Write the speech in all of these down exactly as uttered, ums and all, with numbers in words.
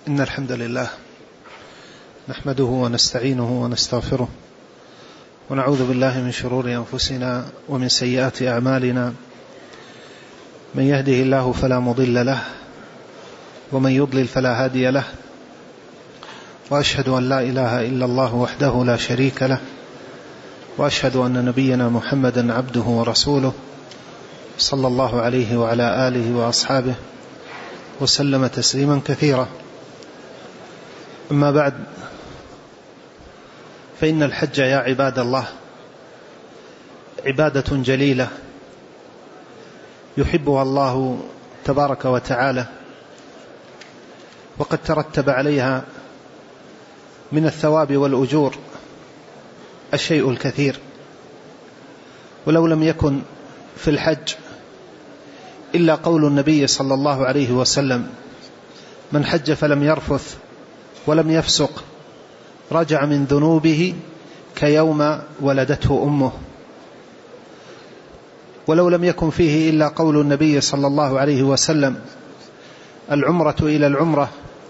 إن الحمد لله نحمده ونستعينه ونستغفره ونعوذ بالله من شرور أنفسنا ومن سيئات أعمالنا. من يهده الله فلا مضل له ومن يضلل فلا هادي له، وأشهد أن لا إله إلا الله وحده لا شريك له، وأشهد أن نبينا محمدا عبده ورسوله صلى الله عليه وعلى آله وأصحابه وسلم تسليما كثيرا. أما بعد، فإن الحج يا عباد الله عبادة جليلة يحبها الله تبارك وتعالى، وقد ترتب عليها من الثواب والأجور الشيء الكثير. ولو لم يكن في الحج إلا قول النبي صلى الله عليه وسلم: من حج فلم يرفث ولم يفسق رجع من ذنوبه كيوم ولدته أمه. ولو لم يكن فيه إلا قول النبي صلى الله عليه وسلم: العمرة إلى العمرة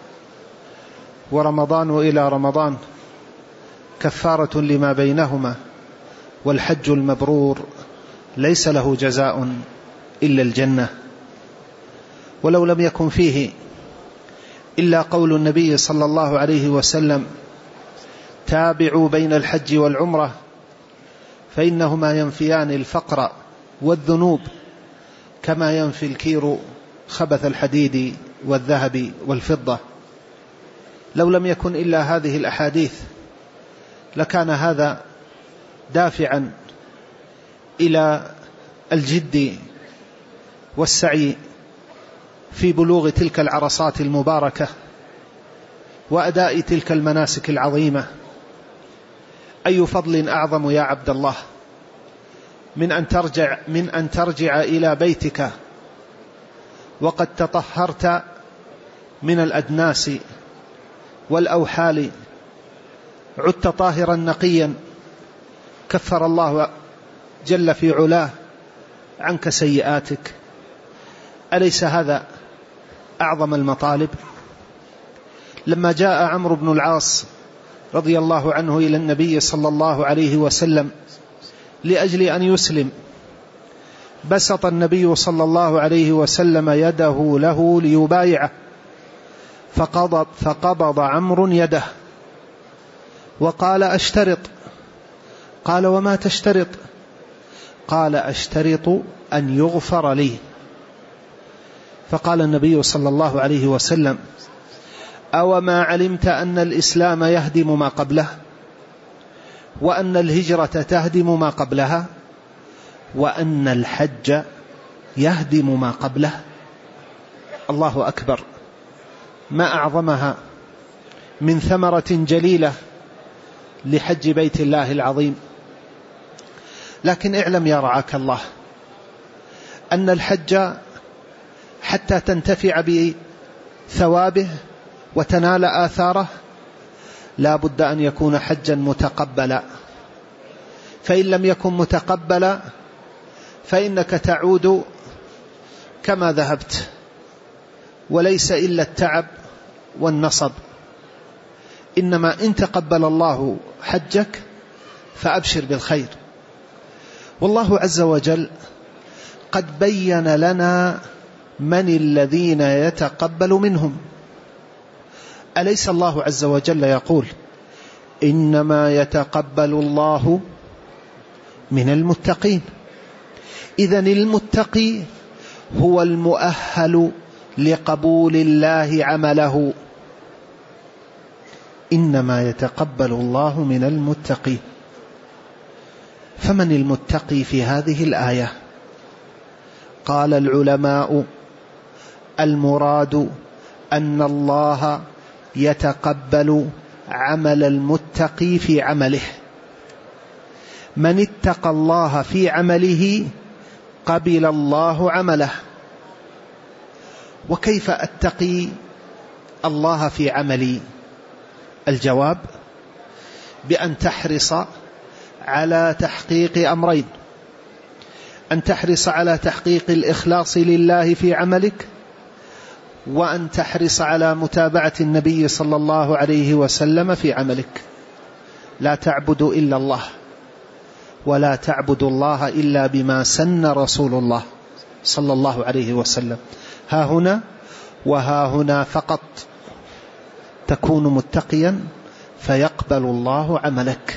ورمضان إلى رمضان كفارة لما بينهما والحج المبرور ليس له جزاء إلا الجنة. ولو لم يكن فيه إلا قول النبي صلى الله عليه وسلم: تابعوا بين الحج والعمرة فإنهما ينفيان الفقر والذنوب كما ينفي الكير خبث الحديد والذهب والفضة. لو لم يكن إلا هذه الأحاديث لكان هذا دافعا إلى الجد والسعي في بلوغ تلك العرصات المباركة وأداء تلك المناسك العظيمة. أي فضل أعظم يا عبد الله من أن ترجع, من أن ترجع إلى بيتك وقد تطهرت من الأدناس والأوحال، عدت طاهرا نقيا، كفر الله جل في علاه عنك سيئاتك. أليس هذا أعظم المطالب؟ لما جاء عمرو بن العاص رضي الله عنه إلى النبي صلى الله عليه وسلم لأجل أن يسلم، بسط النبي صلى الله عليه وسلم يده له ليبايعه، فقبض, فقبض عمرو يده وقال: أشترط. قال: وما تشترط؟ قال: أشترط أن يغفر لي. فقال النبي صلى الله عليه وسلم: أو ما علمت أن الإسلام يهدم ما قبله، وأن الهجرة تهدم ما قبلها، وأن الحج يهدم ما قبله؟ الله أكبر، ما أعظمها من ثمرة جليلة لحج بيت الله العظيم. لكن اعلم يا رعاك الله أن الحج حتى تنتفع بثوابه وتنال آثاره لا بد أن يكون حجا متقبلا، فإن لم يكن متقبلا فإنك تعود كما ذهبت، وليس إلا التعب والنصب. إنما إن تقبل الله حجك فأبشر بالخير. والله عز وجل قد بين لنا من الذين يتقبل منهم. أليس الله عز وجل يقول: إنما يتقبل الله من المتقين؟ إذن المتقي هو المؤهل لقبول الله عمله. إنما يتقبل الله من المتقين. فمن المتقي في هذه الآية؟ قال العلماء: المراد أن الله يتقبل عمل المتقي في عمله. من اتقى الله في عمله قبل الله عمله. وكيف أتقي الله في عملي؟ الجواب: بأن تحرص على تحقيق أمرين: أن تحرص على تحقيق الإخلاص لله في عملك، وأن تحرص على متابعة النبي صلى الله عليه وسلم في عملك. لا تعبد إلا الله، ولا تعبد الله إلا بما سن رسول الله صلى الله عليه وسلم. ها هنا وها هنا فقط تكون متقيا فيقبل الله عملك.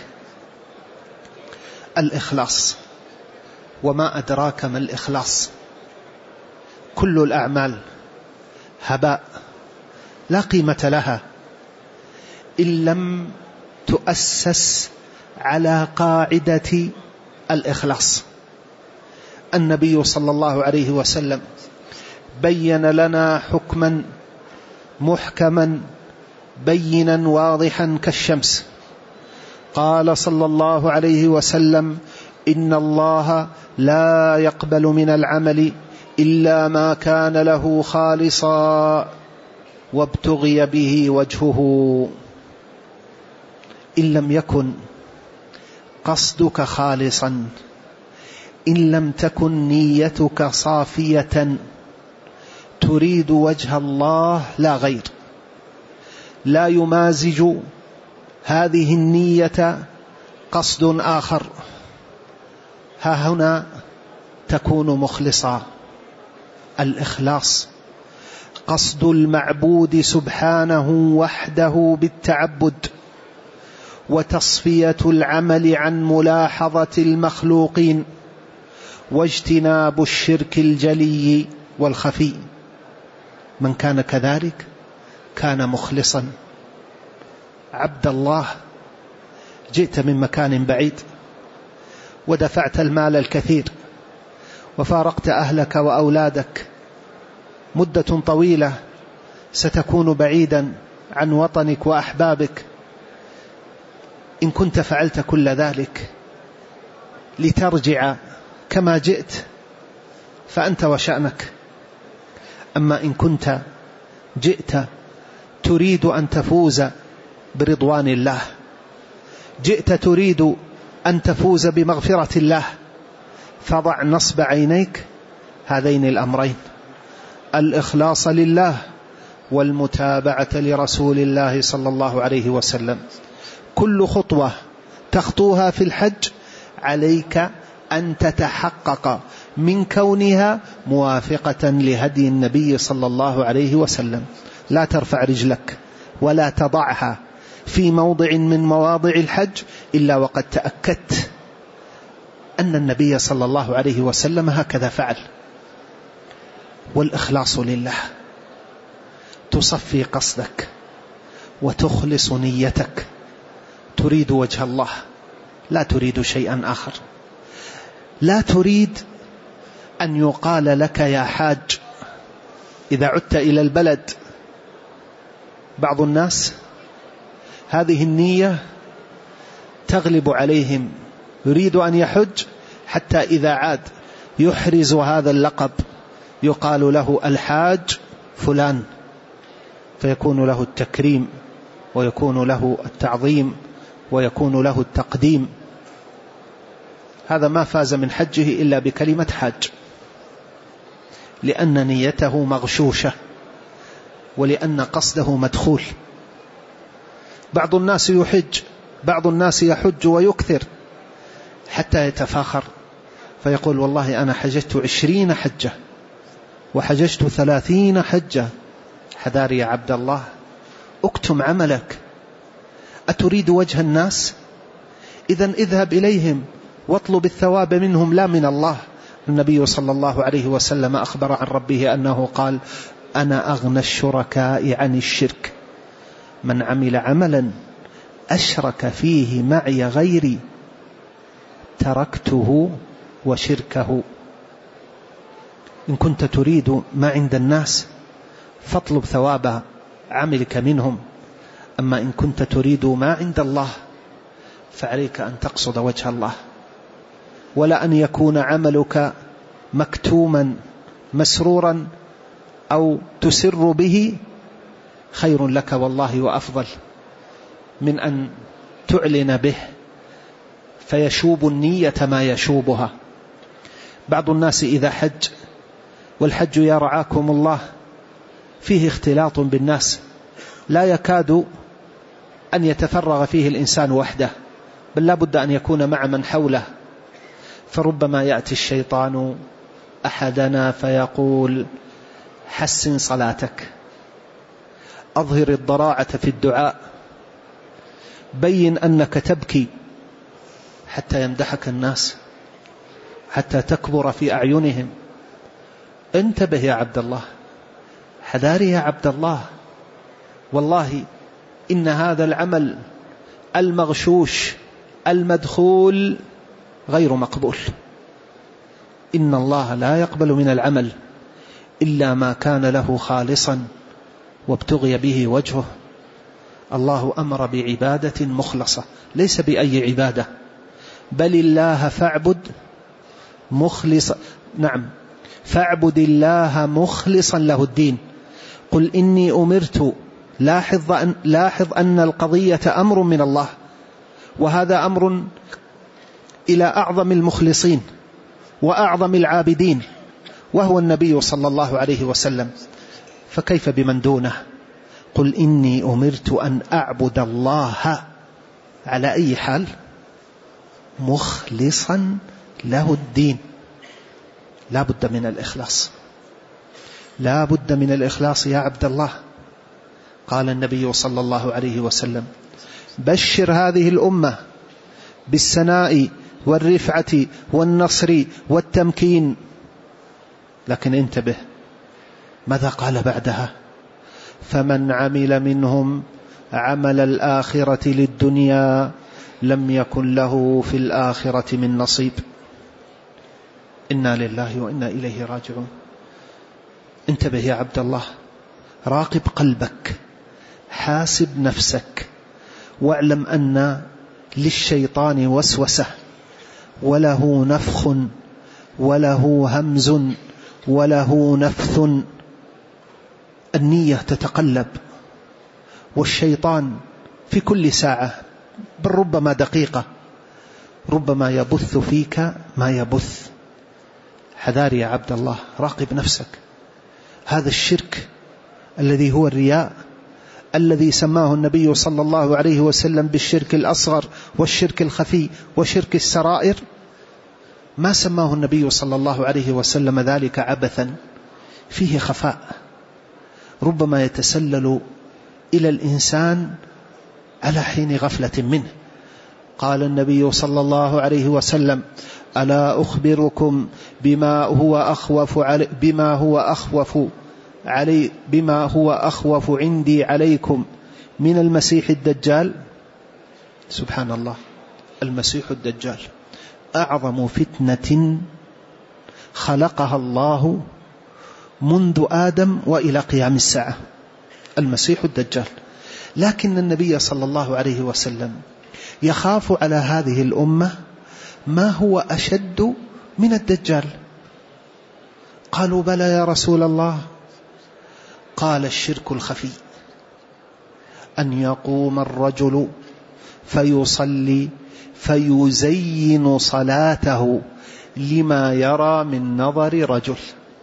الإخلاص، وما أدراك ما الإخلاص؟ كل الأعمال هباء لا قيمة لها إن لم تؤسس على قاعدة الإخلاص. النبي صلى الله عليه وسلم بين لنا حكما محكما بينا واضحا كالشمس. قال صلى الله عليه وسلم: إن الله لا يقبل من العمل إلا ما كان له خالصا وابتغي به وجهه. إن لم يكن قصدك خالصا، إن لم تكن نيتك صافية تريد وجه الله لا غير، لا يمازج هذه النية قصد آخر، ها هنا تكون مخلصا. الإخلاص قصد المعبود سبحانه وحده بالتعبد، وتصفية العمل عن ملاحظة المخلوقين، واجتناب الشرك الجلي والخفي. من كان كذلك كان مخلصا. عبد الله، جئت من مكان بعيد ودفعت المال الكثير وفارقت أهلك وأولادك مدة طويلة، ستكون بعيدا عن وطنك وأحبابك. إن كنت فعلت كل ذلك لترجع كما جئت فأنت وشأنك. أما إن كنت جئت تريد أن تفوز برضوان الله، جئت تريد أن تفوز بمغفرة الله، فضع نصب عينيك هذين الأمرين: الإخلاص لله والمتابعة لرسول الله صلى الله عليه وسلم. كل خطوة تخطوها في الحج عليك أن تتحقق من كونها موافقة لهدي النبي صلى الله عليه وسلم. لا ترفع رجلك ولا تضعها في موضع من مواضع الحج إلا وقد تأكدت أن النبي صلى الله عليه وسلم هكذا فعل. والإخلاص لله، تصفي قصدك وتخلص نيتك، تريد وجه الله، لا تريد شيئا آخر. لا تريد أن يقال لك يا حاج إذا عدت إلى البلد. بعض الناس هذه النية تغلب عليهم، يريد أن يحج حتى إذا عاد يحرز هذا اللقب، يقال له الحاج فلان، فيكون له التكريم ويكون له التعظيم ويكون له التقديم. هذا ما فاز من حجه إلا بكلمة حاج، لأن نيته مغشوشة ولأن قصده مدخول. بعض الناس يحج، بعض الناس يحج ويكثر حتى يتفاخر، فيقول والله أنا حججت عشرين حجة وحججت ثلاثين حجة. حذار يا عبد الله، اكتم عملك. أتريد وجه الناس؟ إذن اذهب إليهم واطلب الثواب منهم لا من الله. النبي صلى الله عليه وسلم أخبر عن ربه أنه قال: أنا أغنى الشركاء عن الشرك، من عمل عملا أشرك فيه معي غيري تركته وشركه. إن كنت تريد ما عند الناس فاطلب ثواب عملك منهم، أما إن كنت تريد ما عند الله فعليك أن تقصد وجه الله، ولا أن يكون عملك مكتوما مسرورا أو تسر به خير لك والله وأفضل من أن تعلن به فيشوب النية ما يشوبها. بعض الناس إذا حج، والحج يا رعاكم الله فيه اختلاط بالناس، لا يكاد أن يتفرغ فيه الإنسان وحده، بل لا بد أن يكون مع من حوله. فربما يأتي الشيطان أحدنا فيقول: حسن صلاتك، أظهر الضراعة في الدعاء، بين أنك تبكي حتى يمدحك الناس، حتى تكبر في أعينهم. انتبه يا عبد الله، حذاري يا عبد الله، والله إن هذا العمل المغشوش المدخول غير مقبول. إن الله لا يقبل من العمل إلا ما كان له خالصا وابتغي به وجهه. الله أمر بعبادة مخلصة، ليس بأي عبادة، بل الله فاعبد مخلصا، نعم فاعبد الله مخلصا له الدين. قل إني أمرت، لاحظ أن, لاحظ أن القضية أمر من الله، وهذا أمر إلى أعظم المخلصين وأعظم العابدين، وهو النبي صلى الله عليه وسلم، فكيف بمن دونه؟ قل إني أمرت أن أعبد الله على أي حال؟ مخلصا له الدين. لا بد من الإخلاص، لا بد من الإخلاص يا عبد الله. قال النبي صلى الله عليه وسلم: بشر هذه الأمة بالسناء والرفعة والنصر والتمكين. لكن انتبه، ماذا قال بعدها؟ فمن عمل منهم عمل الآخرة للدنيا لم يكن له في الآخرة من نصيب. إنا لله وإنا إليه راجعون. انتبه يا عبد الله، راقب قلبك، حاسب نفسك، واعلم أن للشيطان وسوسة، وله نفخ وله همز وله نفث. النية تتقلب، والشيطان في كل ساعة، بل ربما دقيقة، ربما يبث فيك ما يبث. حذاري يا عبد الله، راقب نفسك. هذا الشرك الذي هو الرياء، الذي سماه النبي صلى الله عليه وسلم بالشرك الأصغر والشرك الخفي وشرك السرائر، ما سماه النبي صلى الله عليه وسلم ذلك عبثا، فيه خفاء، ربما يتسلل إلى الإنسان على حين غفلة منه. قال النبي صلى الله عليه وسلم: ألا أخبركم بما هو أخوف علي بما هو أخوف علي بما هو أخوف عندي عليكم من المسيح الدجال؟ سبحان الله، المسيح الدجال أعظم فتنة خلقها الله منذ آدم وإلى قيام الساعة، المسيح الدجال. لكن النبي صلى الله عليه وسلم يخاف على هذه الأمة ما هو أشد من الدجال. قالوا: بلى يا رسول الله. قال: الشرك الخفي، أن يقوم الرجل فيصلي فيزين صلاته لما يرى من نظر رجل.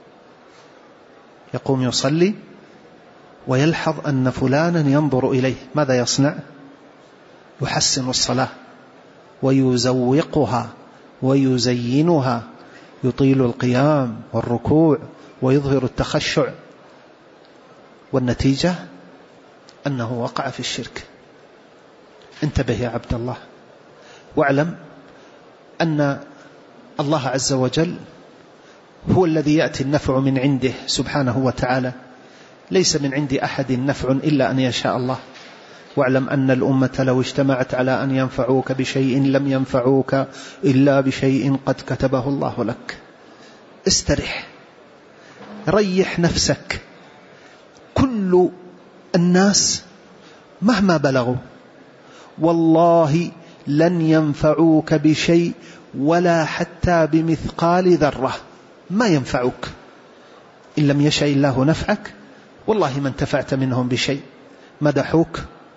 يقوم يصلي ويلحظ أن فلانا ينظر إليه، ماذا يصنع؟ يحسن الصلاة ويزوقها ويزينها، يطيل القيام والركوع ويظهر التخشع، والنتيجة أنه وقع في الشرك. انتبه يا عبد الله، واعلم أن الله عز وجل هو الذي يأتي النفع من عنده سبحانه وتعالى، ليس من عند أحد نفع إلا أن يشاء الله. واعلم أن الأمة لو اجتمعت على أن ينفعوك بشيء لم ينفعوك إلا بشيء قد كتبه الله لك. استرح، ريح نفسك. كل الناس مهما بلغوا والله لن ينفعوك بشيء ولا حتى بمثقال ذرة، ما ينفعوك إن لم يشاء الله نفعك. والله ما انتفعت منهم بشيء، مدحوك،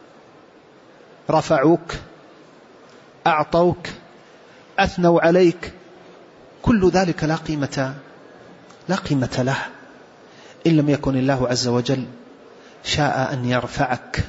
رفعوك، أعطوك، أثنوا عليك، كل ذلك لا قيمة لا قيمة له. إن لم يكن الله عز وجل شاء أن يرفعك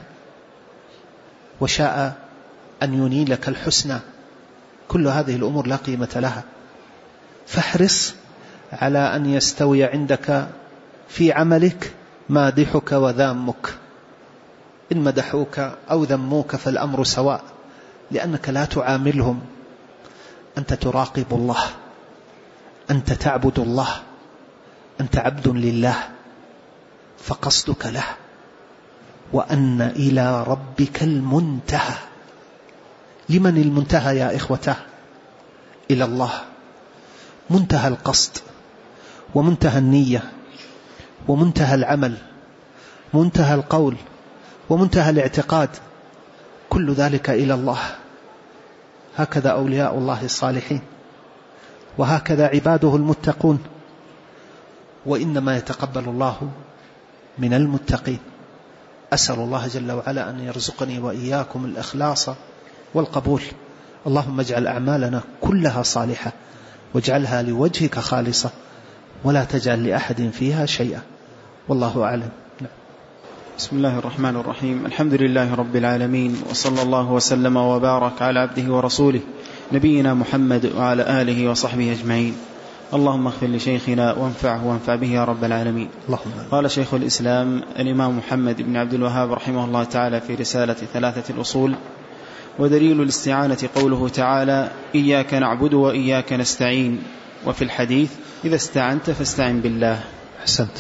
وشاء أن ينيلك الحسنى، كل هذه الأمور لا قيمة لها. فاحرص على أن يستوي عندك في عملك مادحك وذامك، إن مدحوك أو ذموك فالأمر سواء، لأنك لا تعاملهم، أنت تراقب الله، أنت تعبد الله، أنت عبد لله، فقصدك له، وأن إلى ربك المنتهى. لمن المنتهى يا إخوته؟ إلى الله. منتهى القصد ومنتهى النية ومنتهى العمل، منتهى القول ومنتهى الاعتقاد، كل ذلك إلى الله. هكذا أولياء الله الصالحين، وهكذا عباده المتقون، وإنما يتقبل الله من المتقين. أسأل الله جل وعلا أن يرزقني وإياكم الإخلاص والقبول. اللهم اجعل أعمالنا كلها صالحة، واجعلها لوجهك خالصة، ولا تجعل لأحد فيها شيئا، والله أعلم. بسم الله الرحمن الرحيم. الحمد لله رب العالمين، وصلى الله وسلم وبارك على عبده ورسوله نبينا محمد وعلى آله وصحبه أجمعين. اللهم اغفر لشيخنا وانفعه وانفع به يا رب العالمين. اللهم. قال شيخ الإسلام الإمام محمد بن عبد الوهاب رحمه الله تعالى في رسالة ثلاثة الأصول: ودليل الاستعانة قوله تعالى: إياك نعبد وإياك نستعين. وفي الحديث: إذا استعنت فاستعن بالله. أحسنت.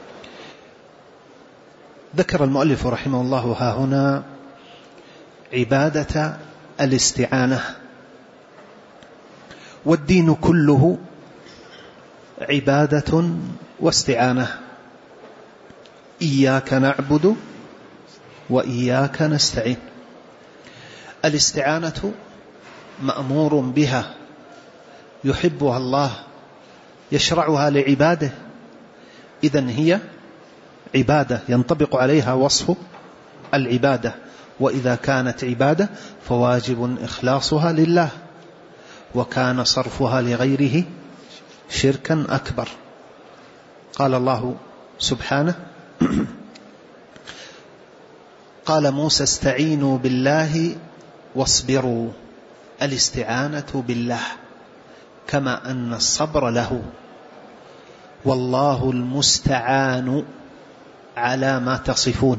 ذكر المؤلف رحمه الله ها هنا عبادة الاستعانة، والدين كله عبادة واستعانة. إياك نعبد وإياك نستعين. الاستعانة مأمور بها، يحبها الله، يشرعها لعباده، إذن هي عبادة ينطبق عليها وصف العبادة، وإذا كانت عبادة فواجب إخلاصها لله، وكان صرفها لغيره شركا أكبر. قال الله سبحانه: قال موسى: استعينوا بالله واصبروا. الاستعانة بالله، كما أن الصبر له. والله المستعان على ما تصفون.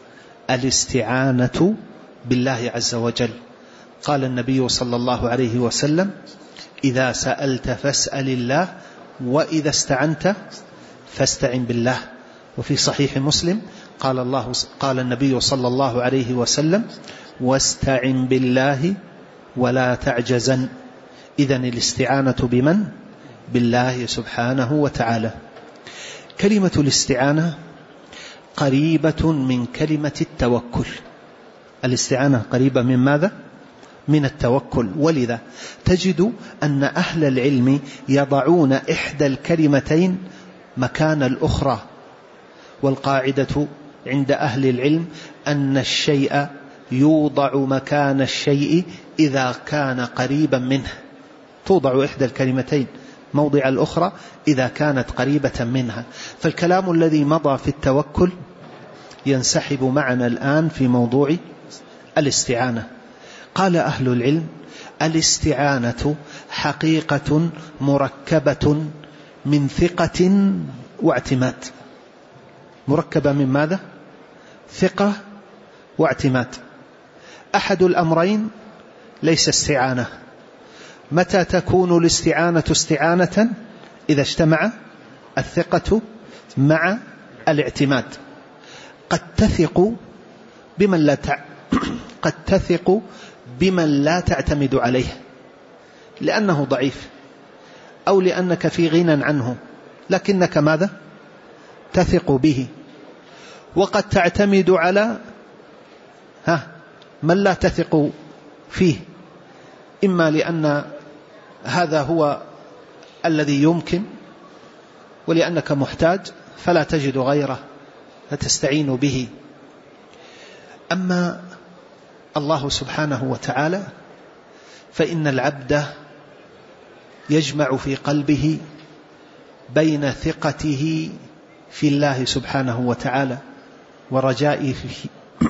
الاستعانة بالله عز وجل. قال النبي صلى الله عليه وسلم: إذا سألت فاسأل الله، وإذا استعنت فاستعن بالله. وفي صحيح مسلم قال الله قال النبي صلى الله عليه وسلم: واستعن بالله ولا تعجزن. إذن الاستعانة بمن؟ بالله سبحانه وتعالى. كلمة الاستعانة قريبة من كلمة التوكل. الاستعانة قريبة من ماذا؟ من التوكل. ولذا تجد أن أهل العلم يضعون إحدى الكلمتين مكان الأخرى. والقاعدة عند أهل العلم أن الشيء يوضع مكان الشيء إذا كان قريبا منه. توضع إحدى الكلمتين موضع الأخرى إذا كانت قريبة منها. فالكلام الذي مضى في التوكل ينسحب معنا الآن في موضوع الاستعانة. قال أهل العلم: الاستعانة حقيقة مركبة من ثقة واعتماد. مركبة من ماذا؟ ثقة واعتماد. أحد الأمرين ليس استعانة. متى تكون الاستعانة استعانة؟ إذا اجتمع الثقة مع الاعتماد. قد تثق بمن لا تع... قد تثق بمن لا تعتمد عليه لأنه ضعيف، أو لأنك في غنى عنه، لكنك ماذا؟ تثق به. وقد تعتمد على ها من لا تثق فيه، إما لأن هذا هو الذي يمكن، ولأنك محتاج فلا تجد غيره فتستعين به. أما الله سبحانه وتعالى فإن العبد يجمع في قلبه بين ثقته في الله سبحانه وتعالى ورجائه فيه,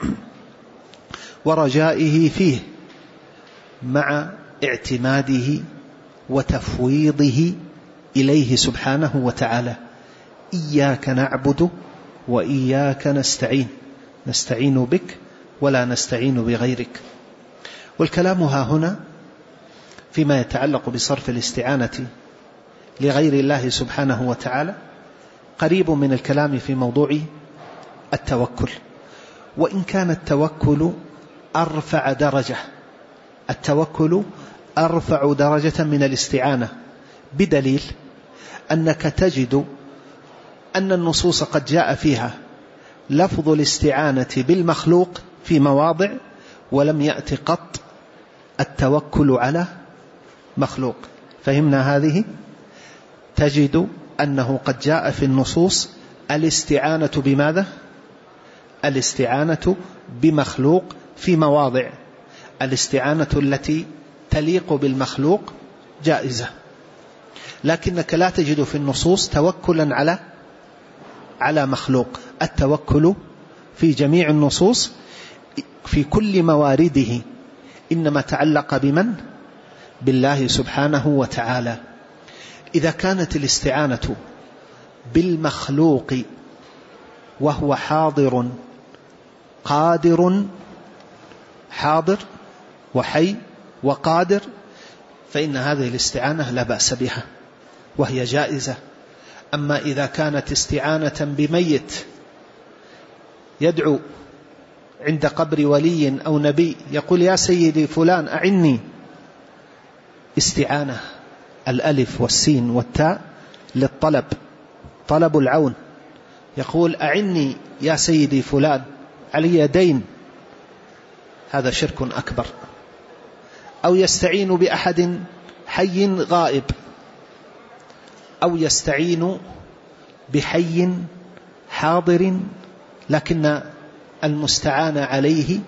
ورجائه فيه مع اعتماده وتفويضه إليه سبحانه وتعالى. إياك نعبد وإياك نستعين، نستعين بك ولا نستعين بغيرك. والكلام ها هنا فيما يتعلق بصرف الاستعانة لغير الله سبحانه وتعالى قريب من الكلام في موضوع التوكل، وإن كان التوكل أرفع درجة، التوكل أرفع درجة من الاستعانة، بدليل أنك تجد أن النصوص قد جاء فيها لفظ الاستعانة بالمخلوق في مواضع، ولم يأتي قط التوكل على مخلوق. فهمنا هذه؟ تجد أنه قد جاء في النصوص الاستعانة بماذا؟ الاستعانة بمخلوق في مواضع، الاستعانة التي تليق بالمخلوق جائزة، لكنك لا تجد في النصوص توكلا على على مخلوق. التوكل في جميع النصوص في كل موارده إنما تعلق بمن؟ بالله سبحانه وتعالى. إذا كانت الاستعانة بالمخلوق وهو حاضر قادر، حاضر وحي وقادر، فإن هذه الاستعانة لا بأس بها وهي جائزة. أما إذا كانت استعانة بميت يدعو عند قبر ولي أو نبي يقول يا سيدي فلان أعني، استعانة الألف والسين والتاء للطلب، طلب العون، يقول أعني يا سيدي فلان علي دين، هذا شرك أكبر. أو يستعين بأحد حي غائب، أو يستعين بحي حاضر لكن المستعان عليه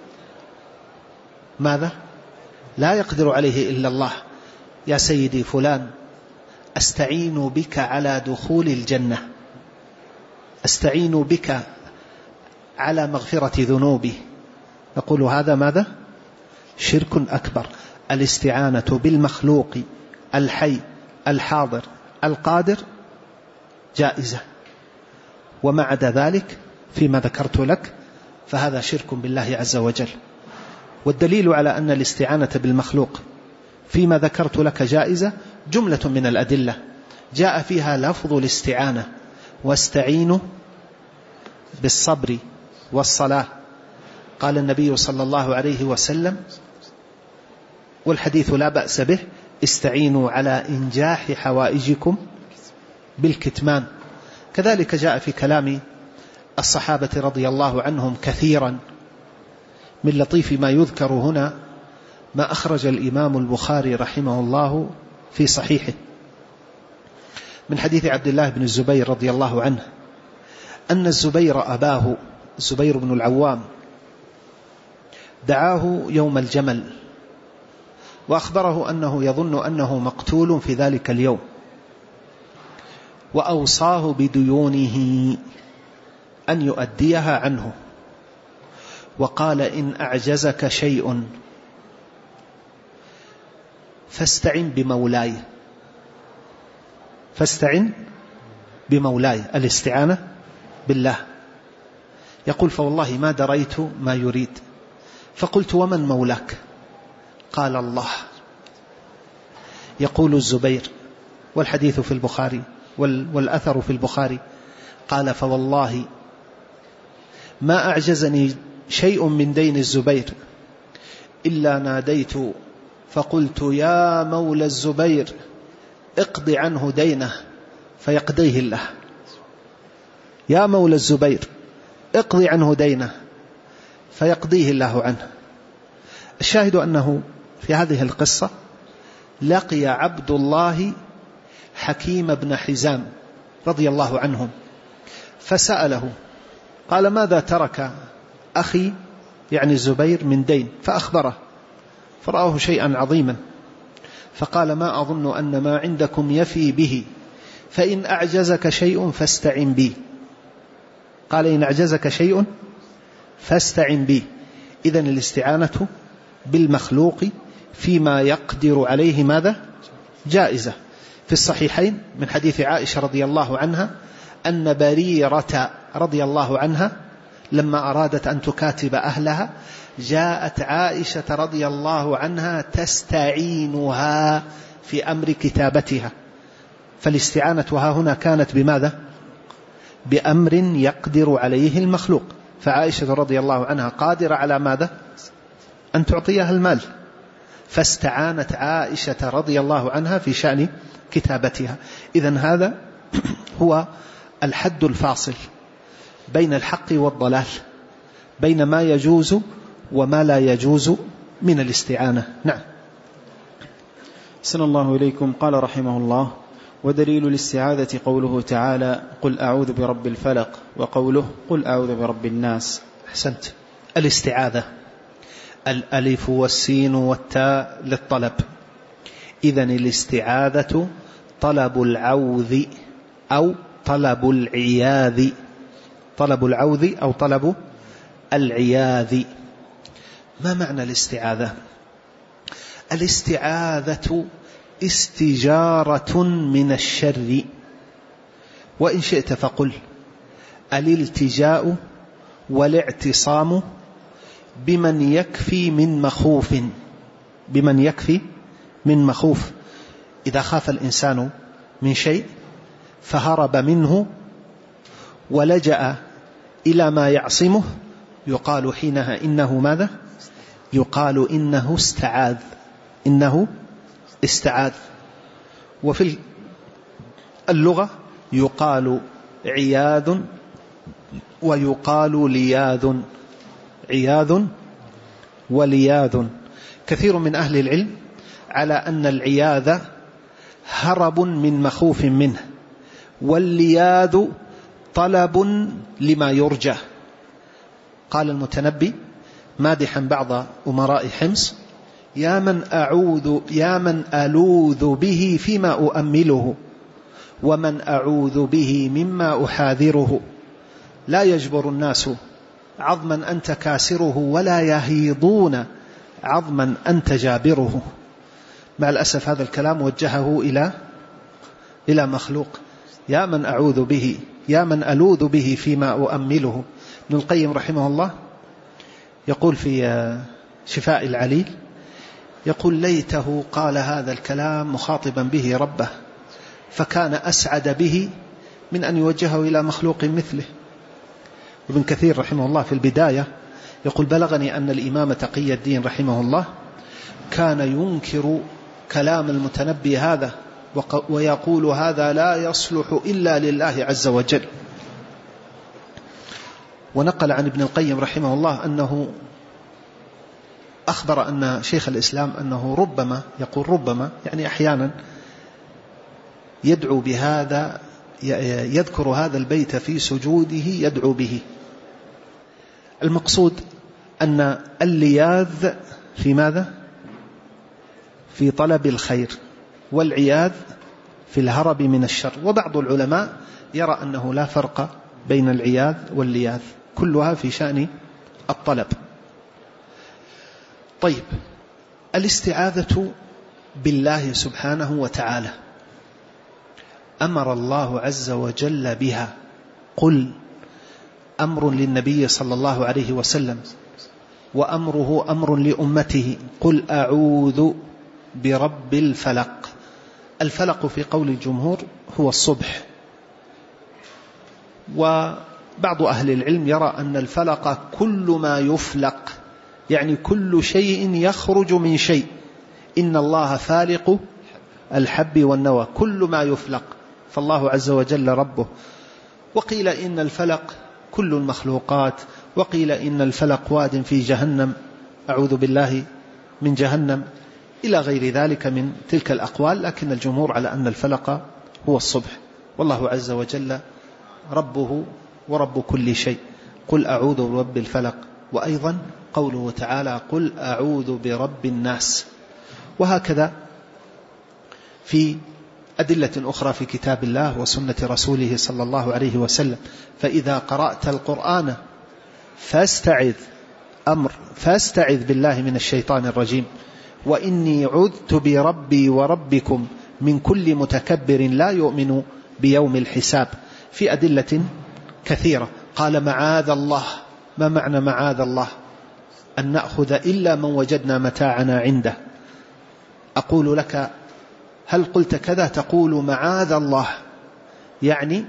ماذا؟ لا يقدر عليه إلا الله. يا سيدي فلان أستعين بك على دخول الجنة، أستعين بك على مغفرة ذنوبي، نقول هذا ماذا؟ شرك أكبر. الاستعانة بالمخلوق الحي الحاضر القادر جائزة، وما عدا ذلك فيما ذكرت لك فهذا شرك بالله عز وجل. والدليل على أن الاستعانة بالمخلوق فيما ذكرت لك جائزة جملة من الأدلة جاء فيها لفظ الاستعانة: واستعينوا بالصبر والصلاة. قال النبي صلى الله عليه وسلم، والحديث لا بأس به: استعينوا على إنجاح حوائجكم بالكتمان. كذلك جاء في كلام الصحابة رضي الله عنهم كثيرا. من لطيف ما يذكر هنا ما أخرج الإمام البخاري رحمه الله في صحيحه من حديث عبد الله بن الزبير رضي الله عنه أن الزبير أباه الزبير بن العوام دعاه يوم الجمل وأخبره أنه يظن أنه مقتول في ذلك اليوم، وأوصاه بديونه أن يؤديها عنه، وقال: إن أعجزك شيء فاستعن بمولاي، فاستعن بمولاي، الاستعانة بالله. يقول: فوالله ما دريت ما يريد، فقلت: ومن مولاك؟ قال: الله. يقول الزبير، والحديث في البخاري والأثر في البخاري، قال: فوالله ما أعجزني شيء من دين الزبير إلا ناديت فقلت: يا مولى الزبير اقض عنه دينه فيقضيه الله، يا مولى الزبير اقض عنه دينه فيقضيه الله عنه. الشاهد أنه في هذه القصة لقي عبد الله حكيم بن حزام رضي الله عنهم فسأله، قال: ماذا ترك أخي يعني الزبير من دين؟ فأخبره، فرآه شيئا عظيما، فقال: ما أظن أن ما عندكم يفي به فإن أعجزك شيء فاستعن بي. قال إن أعجزك شيء فاستعن بي. إذن الاستعانة بالمخلوق فيما يقدر عليه ماذا؟ جائزة. في الصحيحين من حديث عائشة رضي الله عنها أن بريرة رضي الله عنها لما أرادت أن تكاتب أهلها جاءت عائشة رضي الله عنها تستعينها في أمر كتابتها. فالاستعانة ها هنا كانت بماذا؟ بأمر يقدر عليه المخلوق. فعائشة رضي الله عنها قادرة على ماذا؟ أن تعطيها المال، فاستعانت عائشة رضي الله عنها في شأن كتابتها. إذن هذا هو الحد الفاصل بين الحق والضلال، بين ما يجوز وما لا يجوز من الاستعانة. نعم. أحسن الله إليكم. قال رحمه الله: ودليل الاستعاذة قوله تعالى: قل أعوذ برب الفلق، وقوله: قل أعوذ برب الناس. أحسنت. الاستعاذة الألف والسين والتاء للطلب. إذن الاستعاذة طلب العوذ أو طلب العياذ، طلب العوذ أو طلب العياذ. ما معنى الاستعاذة؟ الاستعاذة استجارة من الشر، وإن شئت فقل الالتجاء والاعتصام بمن يكفي من مخوف، بمن يكفي من مخوف. إذا خاف الإنسان من شيء فهرب منه ولجأ إلى ما يعصمه يقال حينها إنه ماذا؟ يقال إنه استعاذ، إنه استعاذ. وفي اللغة يقال عياذ ويقال لياذ، عياذ ولياذ. كثير من أهل العلم على أن العياذ هرب من مخوف منه، واللياذ طلب لما يرجى. قال المتنبي مادحا بعض أمراء حمص: يا من أعوذ يا من ألوذ به فيما أؤمله، ومن أعوذ به مما أحاذره. لا يجبر الناس عظما أنت كاسره، ولا يهيضون عظما أنت جابره. مع الأسف هذا الكلام وجهه إلى إلى مخلوق. يا من أعوذ به، يا من ألوذ به فيما أؤمله. ابن القيم رحمه الله يقول في شفاء العليل، يقول: ليته قال هذا الكلام مخاطبا به ربه، فكان أسعد به من أن يوجهه إلى مخلوق مثله. وابن كثير رحمه الله في البداية يقول: بلغني أن الإمام تقي الدين رحمه الله كان ينكر كلام المتنبي هذا ويقول: هذا لا يصلح إلا لله عز وجل. ونقل عن ابن القيم رحمه الله أنه أخبر أن شيخ الإسلام أنه ربما، يقول ربما يعني أحيانا، يدعو بهذا، يذكر هذا البيت في سجوده يدعو به. المقصود أن اللياذ في ماذا؟ في طلب الخير، والعياذ في الهرب من الشر. وبعض العلماء يرى أنه لا فرق بين العياذ واللياذ، كلها في شأن الطلب. طيب، الاستعاذة بالله سبحانه وتعالى أمر الله عز وجل بها. قل أمر للنبي صلى الله عليه وسلم، وأمره أمر لأمته. قل أعوذ برب الفلق. الفلق في قول الجمهور هو الصبح، وبعض أهل العلم يرى أن الفلق كل ما يفلق، يعني كل شيء يخرج من شيء. إن الله فالق الحب والنوى، كل ما يفلق، فالله عز وجل ربه. وقيل إن الفلق كل المخلوقات، وقيل إن الفلق واد في جهنم، أعوذ بالله من جهنم، إلى غير ذلك من تلك الأقوال. لكن الجمهور على أن الفلق هو الصبح، والله عز وجل ربه ورب كل شيء. قل أعوذ برب الفلق. وأيضا قوله تعالى: قل أعوذ برب الناس. وهكذا في أدلة أخرى في كتاب الله وسنة رسوله صلى الله عليه وسلم. فإذا قرأت القرآن فاستعذ أمر فاستعذ بالله من الشيطان الرجيم، وإني عذت بربي وربكم من كل متكبر لا يؤمن بيوم الحساب، في أدلة كثيرة. قال معاذ الله. ما معنى معاذ الله؟ أن نأخذ إلا من وجدنا متاعنا عنده. أقول لك هل قلت كذا؟ تقول معاذ الله، يعني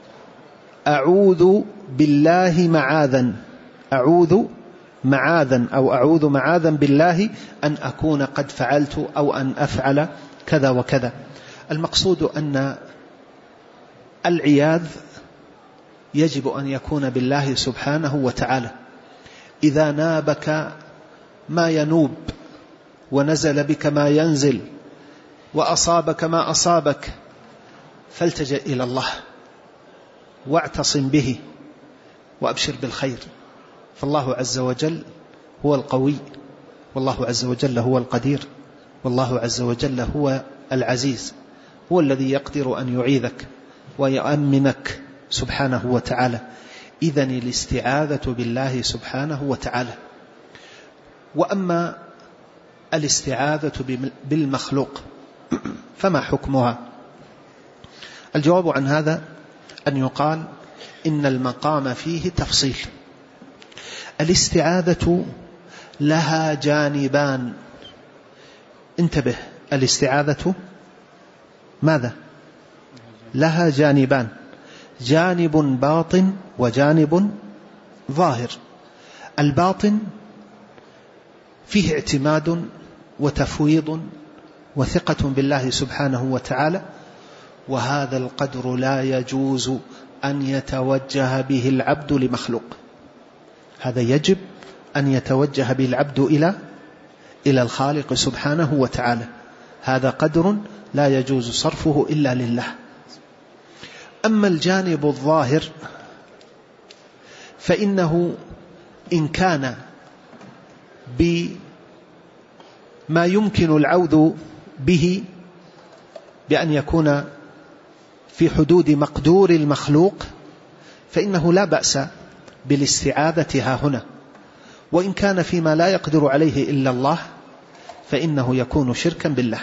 أعوذ بالله معاذا، أعوذ معاذا أو أعوذ معاذا بالله أن أكون قد فعلت أو أن أفعل كذا وكذا. المقصود أن العياذ يجب أن يكون بالله سبحانه وتعالى. إذا نابك ما ينوب ونزل بك ما ينزل وأصابك ما أصابك فالتجأ إلى الله واعتصم به وأبشر بالخير، فالله عز وجل هو القوي، والله عز وجل هو القدير، والله عز وجل هو العزيز، هو الذي يقدر أن يعيذك ويؤمنك سبحانه وتعالى. إذن الاستعاذة بالله سبحانه وتعالى. وأما الاستعاذة بالمخلوق فما حكمها؟ الجواب عن هذا أن يقال إن المقام فيه تفصيل. الاستعاذة لها جانبان، انتبه، الاستعاذة ماذا؟ لها جانبان، جانب باطن وجانب ظاهر. الباطن فيه اعتماد وتفويض وثقة بالله سبحانه وتعالى، وهذا القدر لا يجوز أن يتوجه به العبد لمخلوق، هذا يجب أن يتوجه به العبد إلى إلى الخالق سبحانه وتعالى. هذا قدر لا يجوز صرفه إلا لله. أما الجانب الظاهر فإنه إن كان بما يمكن العوذ به بأن يكون في حدود مقدور المخلوق فإنه لا بأس بالاستعاذة ها هنا، وإن كان فيما لا يقدر عليه إلا الله فإنه يكون شركا بالله.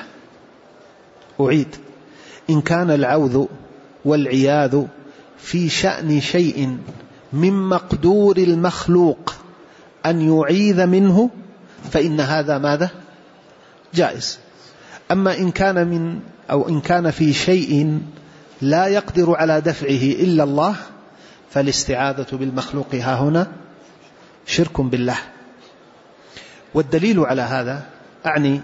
أعيد، إن كان العوذ والعياذ في شأن شيء من مقدور المخلوق أن يعيذ منه فإن هذا ماذا؟ جائز. أما إن كان من أو إن كان في شيء لا يقدر على دفعه إلا الله فالاستعاذة بالمخلوق ها هنا شرك بالله. والدليل على هذا أعني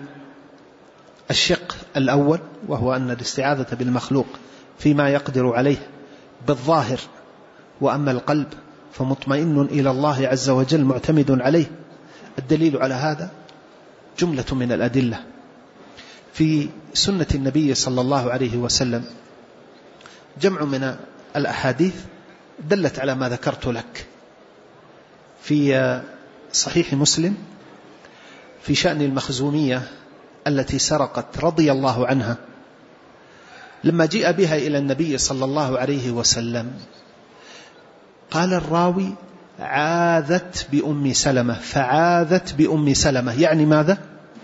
الشق الأول، وهو أن الاستعاذة بالمخلوق فيما يقدر عليه بالظاهر، وأما القلب فمطمئن إلى الله عز وجل معتمد عليه. الدليل على هذا جملة من الأدلة في سنة النبي صلى الله عليه وسلم، جمع من الأحاديث دلت على ما ذكرت لك. في صحيح مسلم في شأن المخزومية التي سرقت رضي الله عنها، لما جاء بها إلى النبي صلى الله عليه وسلم قال الراوي عاذت بأم سلمة، فعاذت بأم سلمة يعني ماذا؟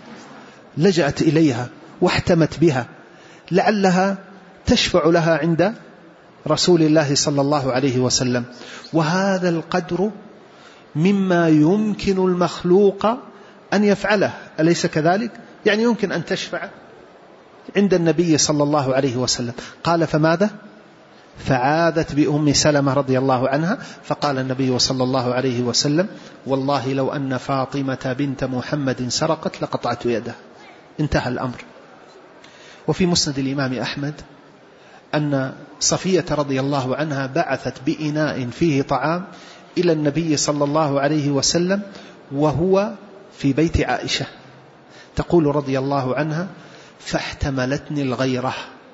لجأت إليها واحتمت بها لعلها تشفع لها عند رسول الله صلى الله عليه وسلم. وهذا القدر مما يمكن المخلوق أن يفعله، أليس كذلك؟ يعني يمكن أن تشفع عند النبي صلى الله عليه وسلم. قال فماذا؟ فعاذت بأم سلمة رضي الله عنها، فقال النبي صلى الله عليه وسلم والله لو أن فاطمة بنت محمد سرقت لقطعت يده. انتهى الأمر. وفي مسند الإمام أحمد أن صفية رضي الله عنها بعثت بإناء فيه طعام إلى النبي صلى الله عليه وسلم وهو في بيت عائشة، تقول رضي الله عنها فاحتملتني الغيرة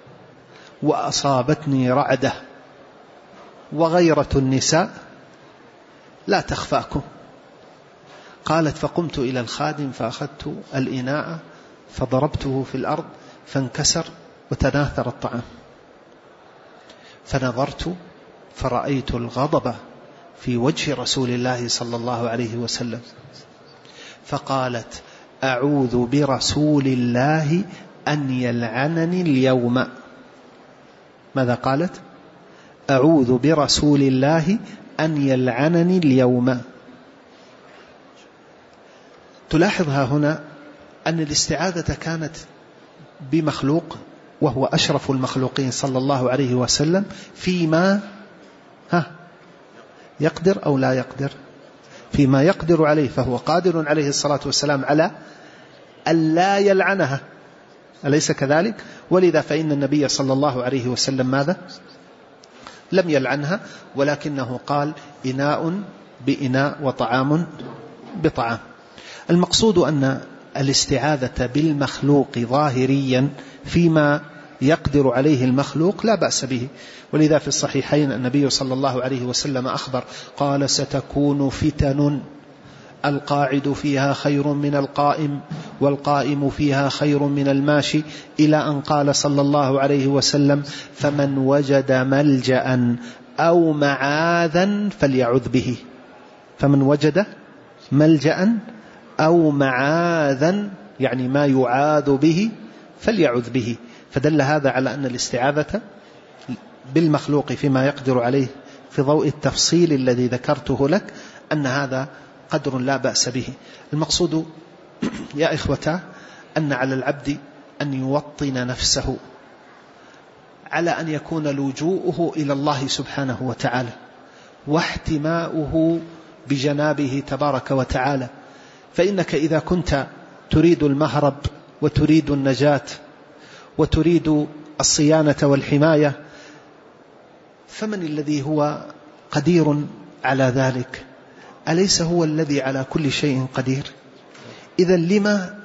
وأصابتني رعدة، وغيرة النساء لا تخفاكم. قالت فقمت إلى الخادم فأخذت الإناء فضربته في الأرض فانكسر وتناثر الطعام، فنظرت فرأيت الغضب في وجه رسول الله صلى الله عليه وسلم، فقالت: أعوذ برسول الله أن يلعنني اليوم. ماذا قالت؟ أعوذ برسول الله أن يلعنني اليوم. تلاحظها هنا أن الاستعاذة كانت بمخلوق وهو أشرف المخلوقين صلى الله عليه وسلم فيما ها يقدر أو لا يقدر، فيما يقدر عليه، فهو قادر عليه الصلاة والسلام على أن لا يلعنها، أليس كذلك؟ ولذا فإن النبي صلى الله عليه وسلم ماذا؟ لم يلعنها، ولكنه قال: إناء بإناء وطعام بطعام. المقصود أن الاستعاذة بالمخلوق ظاهريا فيما يقدر عليه المخلوق لا بأس به، ولذا في الصحيحين النبي صلى الله عليه وسلم أخبر قال: ستكون فتن القاعد فيها خير من القائم، والقائم فيها خير من الماشي، إلى أن قال صلى الله عليه وسلم: فمن وجد ملجأ أو معاذا فليعذ به. فمن وجد ملجأ أو معاذا يعني ما يعاذ به فليعذ به. فدل هذا على أن الاستعاذة بالمخلوق فيما يقدر عليه في ضوء التفصيل الذي ذكرته لك أن هذا قدر لا بأس به. المقصود يا إخوة أن على العبد أن يوطن نفسه على أن يكون لجوءه إلى الله سبحانه وتعالى واحتماؤه بجنابه تبارك وتعالى. فإنك إذا كنت تريد المهرب وتريد النجاة وتريد الصيانة والحماية، فمن الذي هو قدير على ذلك؟ أليس هو الذي على كل شيء قدير؟ إذا لما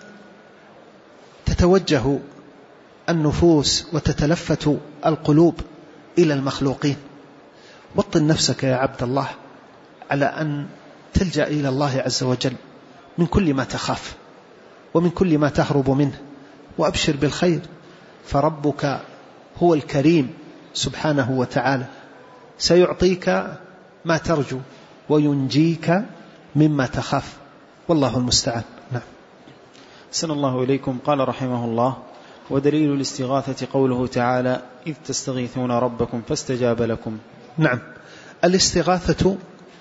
تتوجه النفوس وتتلفت القلوب إلى المخلوقين؟ وطن نفسك يا عبد الله على أن تلجأ إلى الله عز وجل من كل ما تخاف ومن كل ما تهرب منه، وأبشر بالخير، فربك هو الكريم سبحانه وتعالى، سيعطيك ما ترجو وينجيك مما تخاف، والله المستعان. نعم. أحسن الله إليكم. قال رحمه الله: ودليل الاستغاثة قوله تعالى: إذ تستغيثون ربكم فاستجاب لكم. نعم، الاستغاثة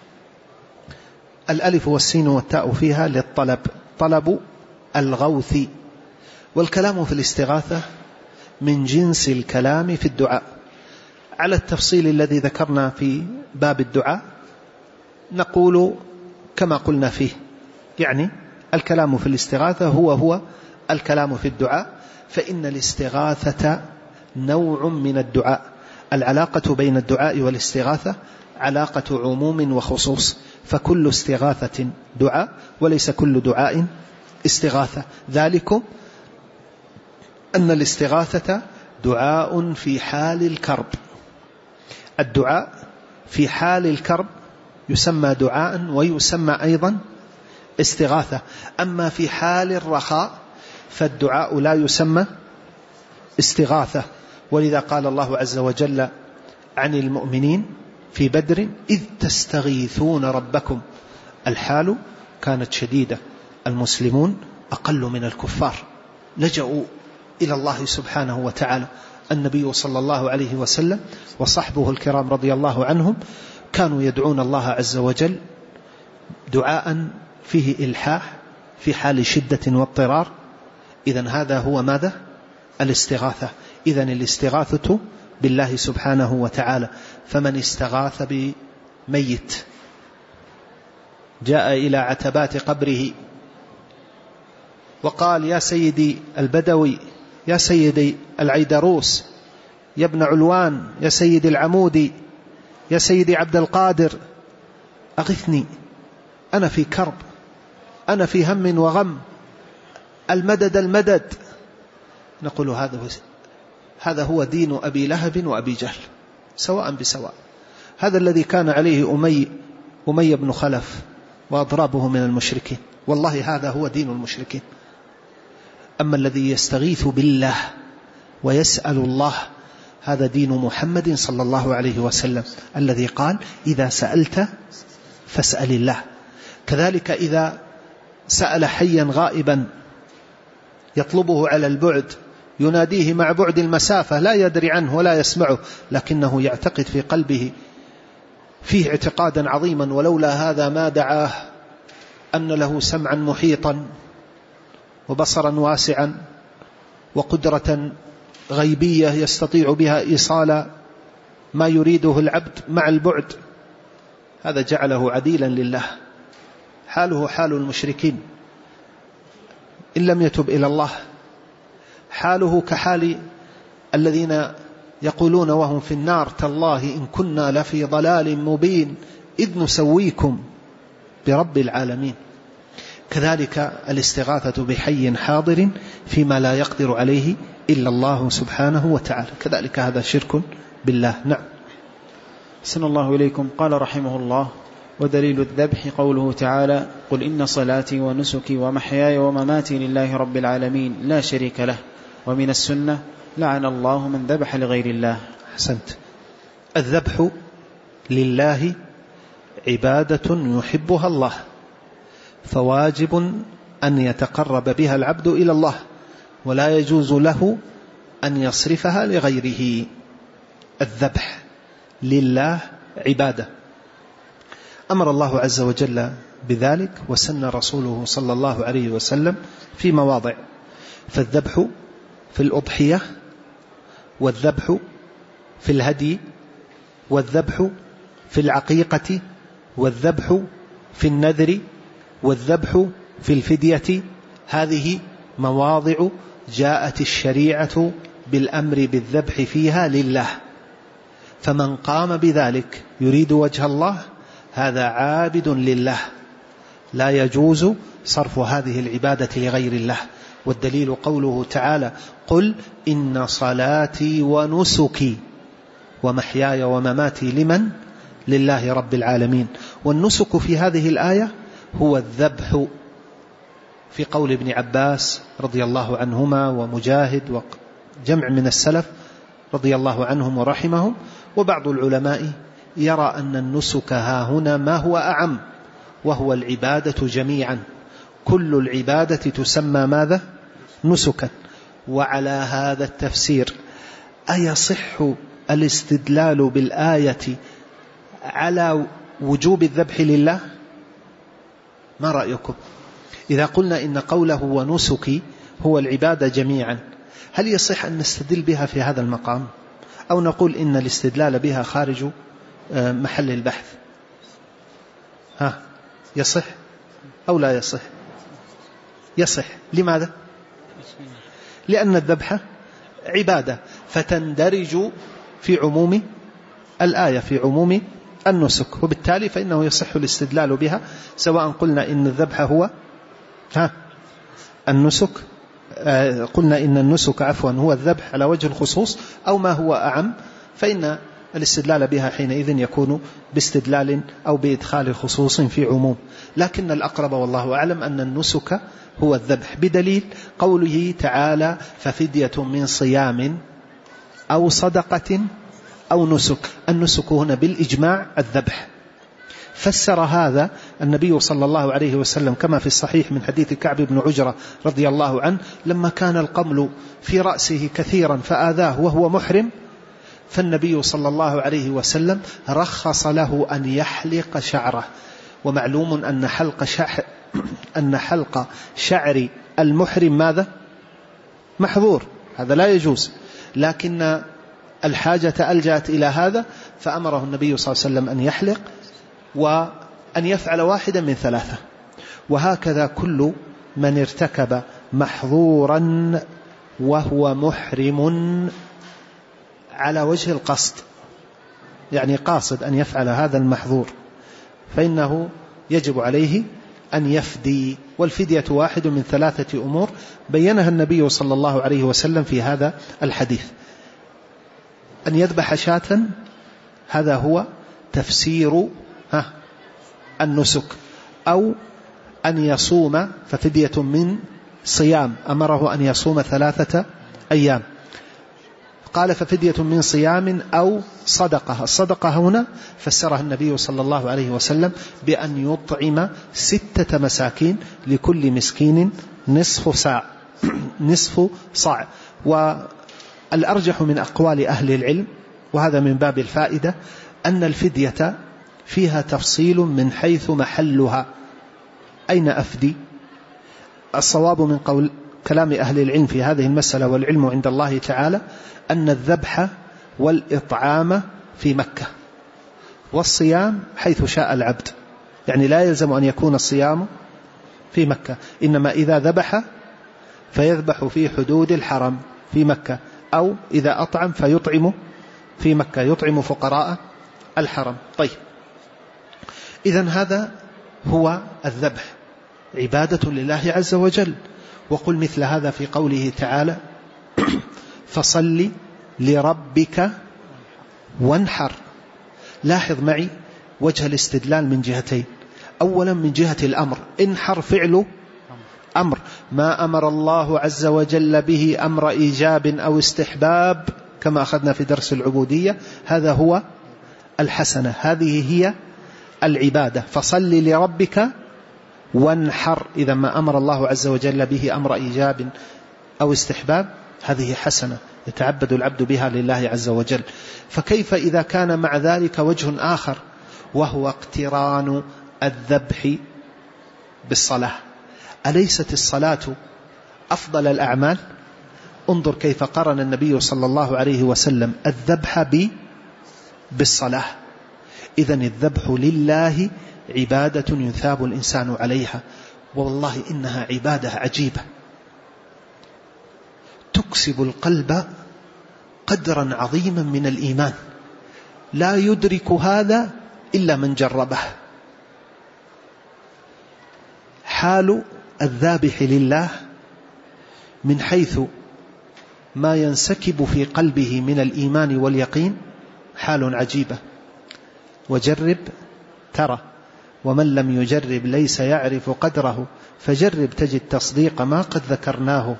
الألف والسين والتاء فيها للطلب، طلب الغوث، والكلام في الاستغاثة من جنس الكلام في الدعاء على التفصيل الذي ذكرنا في باب الدعاء. نقول كما قلنا فيه، يعني الكلام في الاستغاثة هو هو الكلام في الدعاء، فإن الاستغاثة نوع من الدعاء. العلاقة بين الدعاء والاستغاثة علاقة عموم وخصوص، فكل استغاثة دعاء وليس كل دعاء استغاثة. ذلك أن الاستغاثة دعاء في حال الكرب، الدعاء في حال الكرب يسمى دعاء ويسمى أيضا استغاثة. أما في حال الرخاء فالدعاء لا يسمى استغاثة، ولذا قال الله عز وجل عن المؤمنين في بدر: إذ تستغيثون ربكم. الحال كانت شديدة، المسلمون أقل من الكفار، لجأوا إلى الله سبحانه وتعالى. النبي صلى الله عليه وسلم وصحبه الكرام رضي الله عنهم كانوا يدعون الله عز وجل دعاء فيه إلحاح في حال شدة واضطرار. إذن هذا هو ماذا؟ الاستغاثة. إذن الاستغاثة بالله سبحانه وتعالى. فمن استغاث بميت جاء إلى عتبات قبره وقال: يا سيدي البدوي، يا سيدي العيدروس، يا ابن علوان، يا سيدي العمودي، يا سيدي عبد القادر، أغثني، أنا في كرب، أنا في هم وغم، المدد المدد. نقول هذا هذا هو دين أبي لهب وأبي جهل سواء بسواء. هذا الذي كان عليه أمي أمي بن خلف وأضرابه من المشركين، والله هذا هو دين المشركين. أما الذي يستغيث بالله ويسأل الله. هذا دين محمد صلى الله عليه وسلم الذي قال إذا سألت فاسأل الله. كذلك إذا سأل حيا غائبا يطلبه على البعد يناديه مع بعد المسافة لا يدري عنه ولا يسمعه، لكنه يعتقد في قلبه فيه اعتقادا عظيما ولولا هذا ما دعاه أن له سمعا محيطا وبصرا واسعا وقدرة غيبية يستطيع بها إيصال ما يريده العبد مع البعد. هذا جعله عديلا لله، حاله حال المشركين إن لم يتب إلى الله، حاله كحال الذين يقولون وهم في النار تالله إن كنا لفي ضلال مبين إذ نسويكم برب العالمين. كذلك الاستغاثة بحي حاضر فيما لا يقدر عليه إلا الله سبحانه وتعالى، كذلك هذا شرك بالله. نعم. أحسن الله إليكم. قال رحمه الله: ودليل الذبح قوله تعالى: قل إن صلاتي ونسكي ومحياي ومماتي لله رب العالمين لا شريك له. ومن السنة: لعن الله من ذبح لغير الله. أحسنت. الذبح لله عبادة يحبها الله، فواجب أن يتقرب بها العبد إلى الله، ولا يجوز له أن يصرفها لغيره. الذبح لله عبادة، أمر الله عز وجل بذلك وسن رسوله صلى الله عليه وسلم في مواضع. فالذبح في الأضحية، والذبح في الهدي، والذبح في العقيقة، والذبح في النذر، والذبح في الفدية. هذه مواضع جاءت الشريعة بالأمر بالذبح فيها لله، فمن قام بذلك يريد وجه الله هذا عابد لله، لا يجوز صرف هذه العبادة لغير الله. والدليل قوله تعالى: قل إن صلاتي ونسكي ومحياي ومماتي لمن؟ لله رب العالمين. والنسك في هذه الآية هو الذبح، في قول ابن عباس رضي الله عنهما ومجاهد وجمع من السلف رضي الله عنهم ورحمهم. وبعض العلماء يرى أن النسك ها هنا ما هو أعم، وهو العبادة جميعا، كل العبادة تسمى ماذا؟ نسكا. وعلى هذا التفسير أيصح الاستدلال بالآية على وجوب الذبح لله؟ ما رأيكم؟ إذا قلنا إن قوله ونسكي هو العبادة جميعا، هل يصح أن نستدل بها في هذا المقام، أو نقول إن الاستدلال بها خارج محل البحث؟ ها، يصح أو لا يصح؟ يصح. لماذا؟ لأن الذبح عبادة فتندرج في عموم الآية، في عموم النسك، وبالتالي فإنه يصح الاستدلال بها، سواء قلنا إن الذبح هو ها النسك، آه قلنا إن النسك عفوا هو الذبح على وجه الخصوص، أو ما هو أعم، فإن الاستدلال بها حينئذ يكون باستدلال أو بإدخال خصوص في عموم. لكن الأقرب والله أعلم أن النسك هو الذبح، بدليل قوله تعالى: ففدية من صيام أو صدقة أو نسك. النسك هنا بالإجماع الذبح. فسر هذا النبي صلى الله عليه وسلم كما في الصحيح من حديث كعب بن عجرة رضي الله عنه، لما كان القمل في رأسه كثيرا فآذاه وهو محرم، فالنبي صلى الله عليه وسلم رخص له أن يحلق شعره. ومعلوم أن حلق شعر أن حلق شعر المحرم ماذا؟ محظور، هذا لا يجوز، لكن الحاجة ألجأت إلى هذا، فأمره النبي صلى الله عليه وسلم أن يحلق وأن يفعل واحدا من ثلاثة. وهكذا كل من ارتكب محظورا وهو محرم على وجه القصد، يعني قاصد أن يفعل هذا المحظور، فإنه يجب عليه أن يفدي. والفدية واحد من ثلاثة أمور بينها النبي صلى الله عليه وسلم في هذا الحديث: أن يذبح شاة، هذا هو تفسير ها النسك، أو أن يصوم، ففدية من صيام، أمره أن يصوم ثلاثة أيام، قال ففدية من صيام أو صدقة. الصدقة هنا فسرها النبي صلى الله عليه وسلم بأن يطعم ستة مساكين لكل مسكين نصف صاع نصف صاع. والأرجح من أقوال أهل العلم، وهذا من باب الفائدة، أن الفدية فيها تفصيل من حيث محلها، أين أفدي. الصواب من قول كلام أهل العلم في هذه المسألة والعلم عند الله تعالى أن الذبح والإطعام في مكة، والصيام حيث شاء العبد، يعني لا يلزم أن يكون الصيام في مكة، إنما إذا ذبح فيذبح في حدود الحرم في مكة، أو إذا أطعم فيطعم في مكة، يطعم فقراء الحرم. طيب، إذن هذا هو الذبح، عبادة لله عز وجل. وقل مثل هذا في قوله تعالى فصل لربك وانحر. لاحظ معي وجه الاستدلال من جهتين. أولا من جهة الأمر، انحر فعل أمر، ما أمر الله عز وجل به أمر إيجاب أو استحباب كما أخذنا في درس العبودية، هذا هو الحسنة، هذه هي العبادة. فصل لربك وانحر، إذا ما أمر الله عز وجل به أمر إيجاب أو استحباب هذه حسنة يتعبد العبد بها لله عز وجل. فكيف إذا كان مع ذلك وجه آخر وهو اقتران الذبح بالصلاة؟ أليست الصلاة أفضل الأعمال؟ انظر كيف قرن النبي صلى الله عليه وسلم الذبح بالصلاة. إذن الذبح لله عبادة يثاب الإنسان عليها، والله إنها عبادة عجيبة تكسب القلب قدرا عظيما من الإيمان، لا يدرك هذا إلا من جربه. حال الذابح لله من حيث ما ينسكب في قلبه من الإيمان واليقين حال عجيبة، وجرب ترى، ومن لم يجرب ليس يعرف قدره، فجرب تجد تصديق ما قد ذكرناه.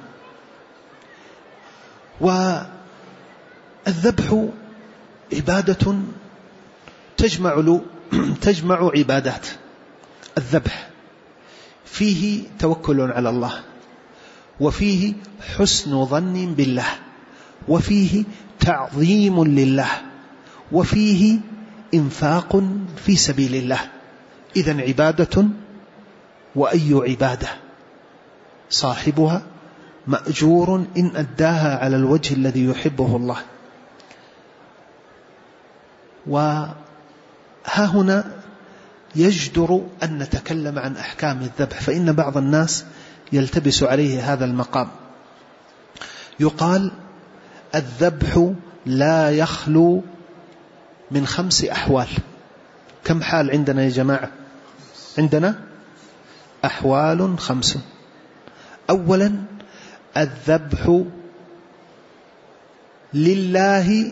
والذبح عبادة تجمع له تجمع عبادات. الذبح فيه توكل على الله، وفيه حسن ظن بالله، وفيه تعظيم لله، وفيه إنفاق في سبيل الله. إذن عبادة، وأي عبادة صاحبها مأجور إن أداها على الوجه الذي يحبه الله. وها هنا يجدر أن نتكلم عن أحكام الذبح، فإن بعض الناس يلتبس عليه هذا المقام. يقال الذبح لا يخلو من خمس أحوال. كم حال عندنا يا جماعة؟ عندنا أحوال خمس. أولا الذبح لله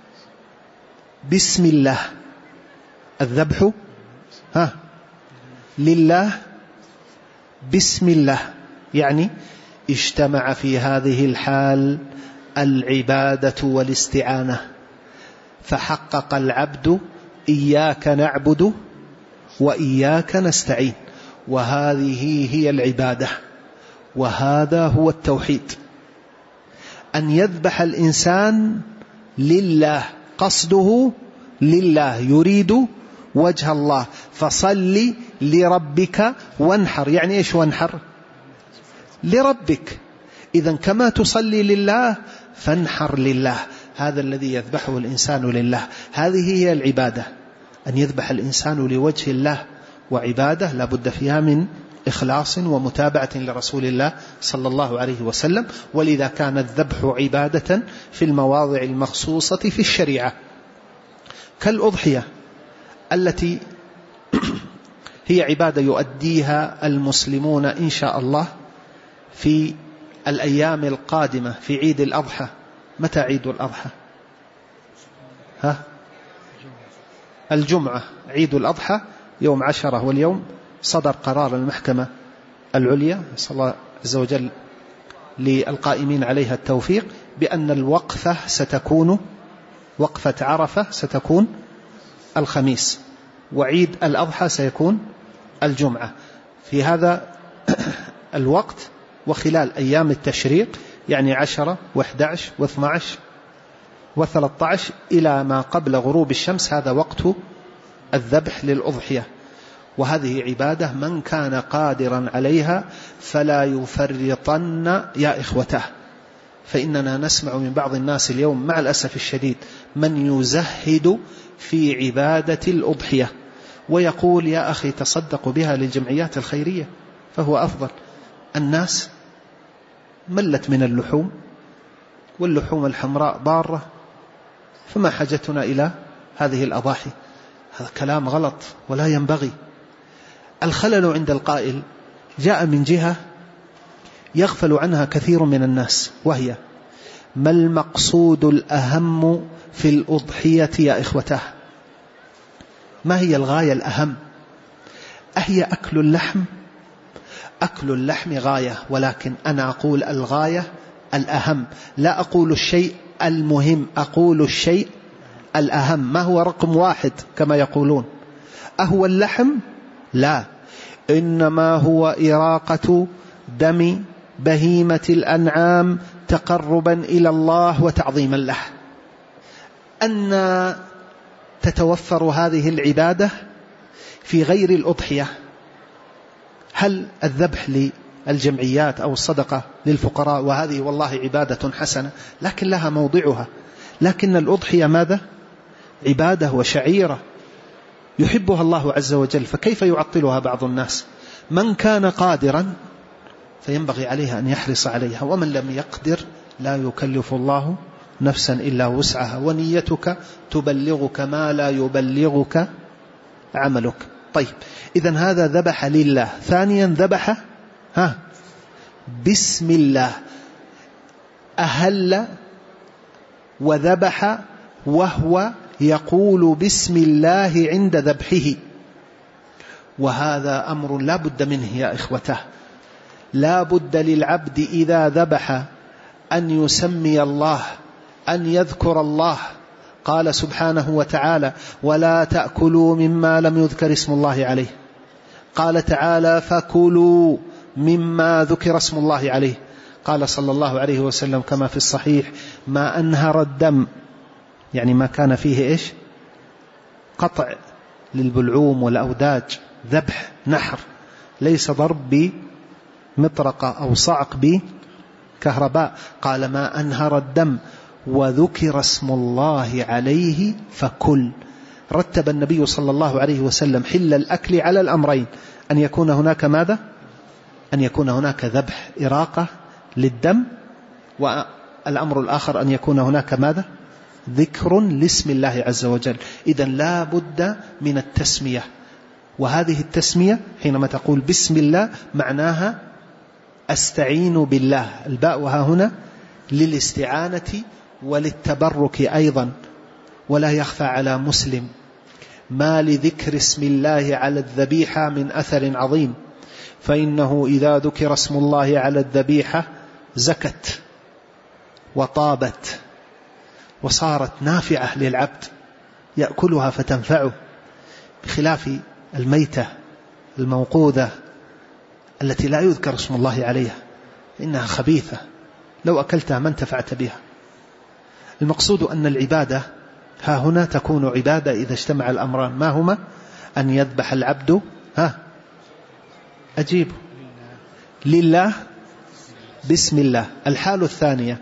بسم الله. الذبح ها لله بسم الله، يعني اجتمع في هذه الحال العبادة والاستعانة، فحقق العبد إياك نعبد وإياك نستعين، وهذه هي العبادة، وهذا هو التوحيد. أن يذبح الإنسان لله، قصده لله، يريد وجه الله. فصل لربك وانحر، يعني إيش وانحر؟ لربك. إذن كما تصلي لله فانحر لله، هذا الذي يذبحه الإنسان لله. هذه هي العبادة، أن يذبح الإنسان لوجه الله، وعبادة لا بد فيها من إخلاص ومتابعة لرسول الله صلى الله عليه وسلم. ولذا كان الذبح عبادة في المواضع المخصوصة في الشريعة، كالأضحية التي هي عبادة يؤديها المسلمون إن شاء الله في الأيام القادمة في عيد الأضحى. متى عيد الأضحى؟ ها؟ الجمعة. عيد الأضحى يوم عشرة، واليوم صدر قرار المحكمة العليا، صلى الله عز وجل للقائمين عليها التوفيق، بأن الوقفة ستكون وقفة عرفة ستكون الخميس، وعيد الأضحى سيكون الجمعة في هذا الوقت، وخلال أيام التشريق يعني عشرة وإحدى عشر واثنى عشر وثلاثة عشر إلى ما قبل غروب الشمس، هذا وقت الذبح للأضحية. وهذه عبادة من كان قادرا عليها فلا يفرطن يا إخوته. فإننا نسمع من بعض الناس اليوم مع الأسف الشديد من يزهد في عبادة الأضحية ويقول يا أخي تصدقوا بها للجمعيات الخيرية فهو أفضل. الناس ملت من اللحوم، واللحوم الحمراء ضارة، فما حاجتنا إلى هذه الأضاحي؟ هذا كلام غلط ولا ينبغي. الخلل عند القائل جاء من جهة يغفل عنها كثير من الناس، وهي ما المقصود الأهم في الأضحية يا إخوته؟ ما هي الغاية الأهم؟ أهي أكل اللحم؟ أكل اللحم غاية، ولكن أنا أقول الغاية الأهم، لا أقول الشيء المهم، أقول الشيء الأهم. ما هو رقم واحد كما يقولون؟ أهو اللحم؟ لا، إنما هو إراقة دم بهيمة الأنعام تقربا إلى الله وتعظيما له. أن تتوفر هذه العبادة في غير الأضحية؟ هل الذبح للجمعيات أو الصدقة للفقراء، وهذه والله عبادة حسنة لكن لها موضعها، لكن الأضحية ماذا؟ عبادة وشعيرة يحبها الله عز وجل، فكيف يعطلها بعض الناس؟ من كان قادرا فينبغي عليه أن يحرص عليها، ومن لم يقدر لا يكلف الله نفسا إلا وسعها، ونيتك تبلغك ما لا يبلغك عملك. طيب، إذن هذا ذبح لله. ثانيا ذبح ها بسم الله، أهل وذبح وهو يقول بسم الله عند ذبحه، وهذا أمر لا بد منه يا إخوته. لا بد للعبد إذا ذبح أن يسمي الله، أن يذكر الله. قال سبحانه وتعالى ولا تأكلوا مما لم يذكر اسم الله عليه. قال تعالى فكلوا مما ذكر اسم الله عليه. قال صلى الله عليه وسلم كما في الصحيح ما أنهر الدم، يعني ما كان فيه إيش؟ قطع للبلعوم والأوداج، ذبح نحر، ليس ضرب بمطرقة أو صعق بكهرباء. قال ما أنهر الدم وذكر اسم الله عليه فكل. رتب النبي صلى الله عليه وسلم حل الأكل على الأمرين، أن يكون هناك ماذا؟ أن يكون هناك ذبح إراقة للدم، والأمر الآخر أن يكون هناك ماذا؟ ذكر لاسم الله عز وجل. إذن لا بد من التسمية، وهذه التسمية حينما تقول بسم الله معناها أستعين بالله، الباء ها هنا للاستعانة وللتبرك أيضا. ولا يخفى على مسلم ما لذكر اسم الله على الذبيحة من أثر عظيم، فإنه إذا ذكر اسم الله على الذبيحة زكت وطابت وصارت نافعة للعبد يأكلها فتنفعه، بخلاف الميتة الموقوذة التي لا يذكر اسم الله عليها، إنها خبيثة لو أكلتها ما انتفعت بها. المقصود أن العبادة ها هنا تكون عبادة إذا اجتمع الأمران. ما هما؟ أن يذبح العبد ها أجيب لله بسم الله. الحال الثانية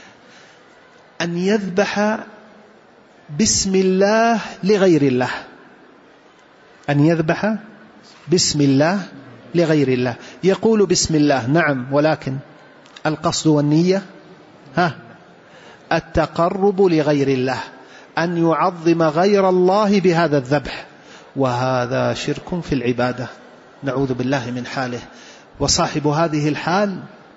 أن يذبح بسم الله لغير الله، أن يذبح بسم الله لغير الله. يقول بسم الله نعم، ولكن القصد والنية ها التقرب لغير الله، أن يعظم غير الله بهذا الذبح، وهذا شرك في العبادة نعوذ بالله من حاله. وصاحب هذه الحال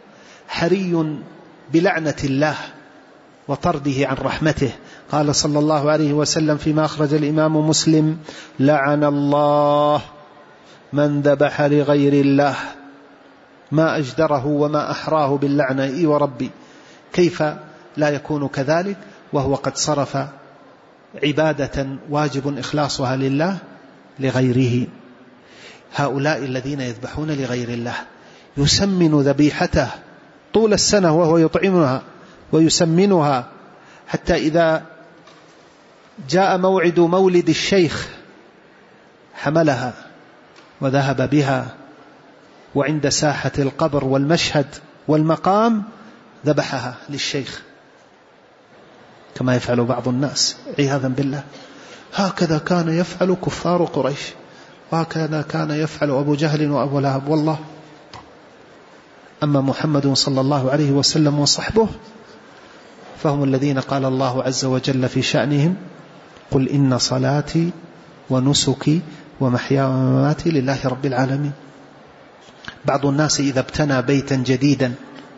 حري بلعنة الله وطرده عن رحمته. قال صلى الله عليه وسلم فيما أخرج الإمام مسلم لعن الله من ذبح لغير الله. ما أجدره وما أحراه باللعنة. إي وربي، كيف لا يكون كذلك وهو قد صرف عبادة واجب إخلاصها لله لغيره. هؤلاء الذين يذبحون لغير الله يسمن ذبيحته طول السنة وهو يطعمها ويسمنها، حتى إذا جاء موعد مولد الشيخ حملها وذهب بها، وعند ساحة القبر والمشهد والمقام ذبحها للشيخ كما يفعل بعض الناس عياذا بالله. هكذا كان يفعل كفار قريش، وهكذا كان يفعل أبو جهل وأبو لهب والله. أما محمد صلى الله عليه وسلم وصحبه فهم الذين قال الله عز وجل في شأنهم: قل إن صلاتي ونسكي ومحياي ومماتي لله رب العالمين. بعض الناس إذا ابتنى بيتا جديدا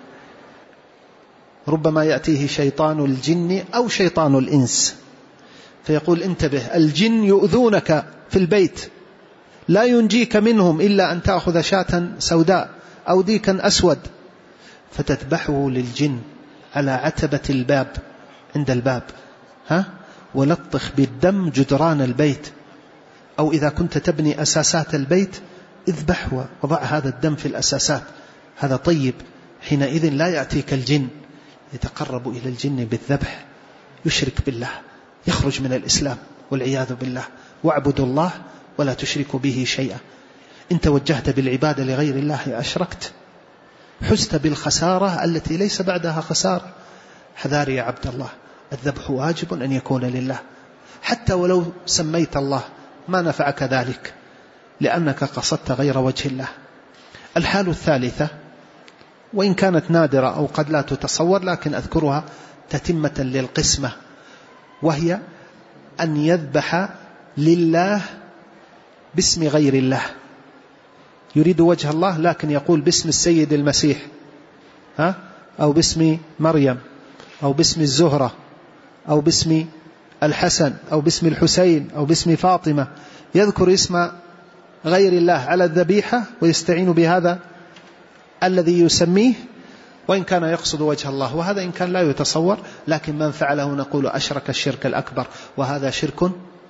ربما يأتيه شيطان الجن أو شيطان الإنس فيقول: انتبه، الجن يؤذونك في البيت، لا ينجيك منهم إلا أن تأخذ شاة سوداء أو ديكا أسود فتذبحه للجن على عتبة الباب عند الباب، ها ولطخ بالدم جدران البيت، أو إذا كنت تبني أساسات البيت اذبح وضع هذا الدم في الأساسات، هذا طيب. حينئذ لا يأتيك الجن يتقرب إلى الجن بالذبح، يشرك بالله، يخرج من الإسلام والعياذ بالله. واعبدوا الله ولا تشركوا به شيئا. إن توجهت بالعبادة لغير الله أشركت، حزت بالخسارة التي ليس بعدها خسارة. حذار يا عبد الله، الذبح واجب أن يكون لله، حتى ولو سميت الله ما نفعك ذلك لأنك قصدت غير وجه الله. الحال الثالثة وإن كانت نادرة أو قد لا تتصور لكن أذكرها تتمة للقسمة، وهي أن يذبح لله باسم غير الله، يريد وجه الله لكن يقول باسم السيد المسيح، ها أو باسم مريم أو باسم الزهرة أو باسم الحسن أو باسم الحسين أو باسم فاطمة، يذكر اسم غير الله على الذبيحة ويستعين بهذا الذي يسميه وإن كان يقصد وجه الله. وهذا إن كان لا يتصور، لكن من فعله نقول أشرك الشرك الأكبر، وهذا شرك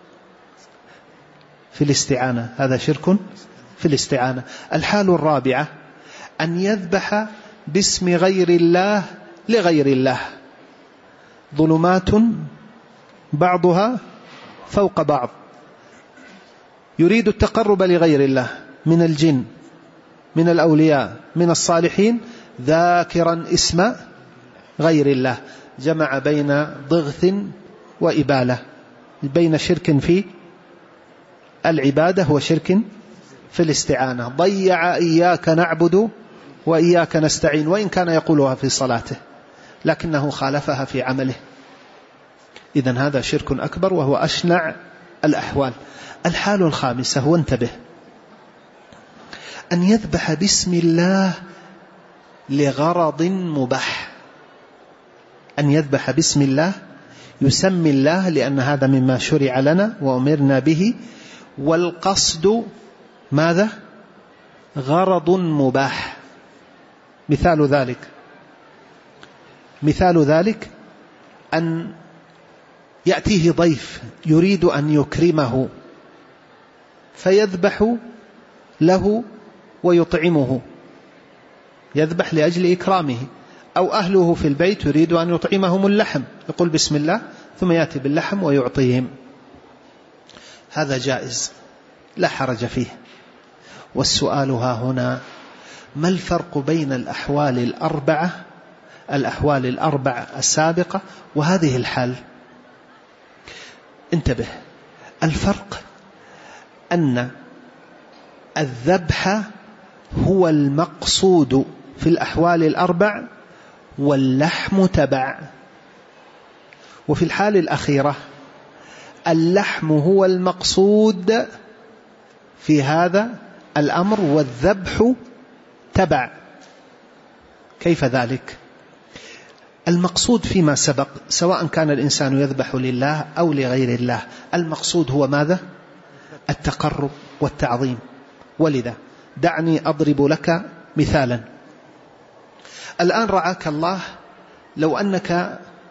في الاستعانة، هذا شرك في الاستعانة. الحال الرابعة أن يذبح باسم غير الله لغير الله، ظلمات بعضها فوق بعض، يريد التقرب لغير الله من الجن من الأولياء من الصالحين، ذاكرا اسم غير الله، جمع بين ضغث وإبالة، بين شرك في العبادة وشرك في الاستعانة. ضيع إياك نعبد وإياك نستعين، وإن كان يقولها في صلاته لكنه خالفها في عمله. إذن هذا شرك أكبر وهو أشنع الأحوال. الحال الخامسة وانتبه، أن يذبح باسم الله لغرض مباح، أن يذبح باسم الله، يسمي الله لأن هذا مما شرع لنا وأمرنا به، والقصد ماذا؟ غرض مباح. مثال ذلك مثال ذلك أن يأتيه ضيف يريد أن يكرمه فيذبح له ويطعمه، يذبح لأجل إكرامه، أو أهله في البيت يريد أن يطعمهم اللحم، يقول بسم الله ثم يأتي باللحم ويعطيهم، هذا جائز لا حرج فيه. والسؤال ها هنا: ما الفرق بين الأحوال الأربعة الأحوال الأربع السابقة وهذه الحال؟ انتبه، الفرق أن الذبح هو المقصود في الأحوال الأربع واللحم تبع، وفي الحال الأخيرة اللحم هو المقصود في هذا الأمر والذبح تبع. كيف ذلك؟ المقصود فيما سبق سواء كان الإنسان يذبح لله أو لغير الله، المقصود هو ماذا؟ التقرب والتعظيم. ولذا دعني أضرب لك مثالا. الآن رعاك الله، لو أنك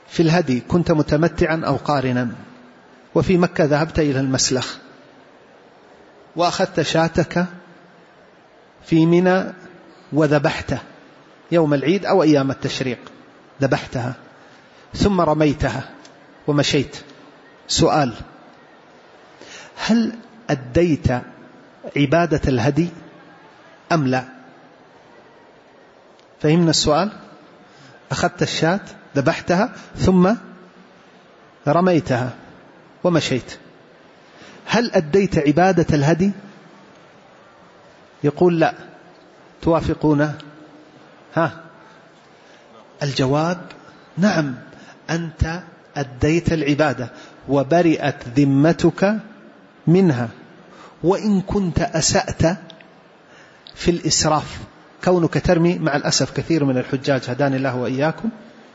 في الهدي كنت متمتعا أو قارنا، وفي مكة ذهبت إلى المسلخ وأخذت شاتك في منى وذبحته يوم العيد أو أيام التشريق، ذبحتها ثم رميتها ومشيت. سؤال: هل أديت عبادة الهدي أم لا؟ فهمنا السؤال؟ أخذت الشاة ذبحتها ثم رميتها ومشيت، هل أديت عبادة الهدي؟ يقول لا. توافقون؟ ها، الجواب نعم، أنت أديت العبادة وبرئت ذمتك منها، وإن كنت أسأت في الإسراف. كونك ترمي، مع الأسف كثير من الحجاج هداني الله وإياكم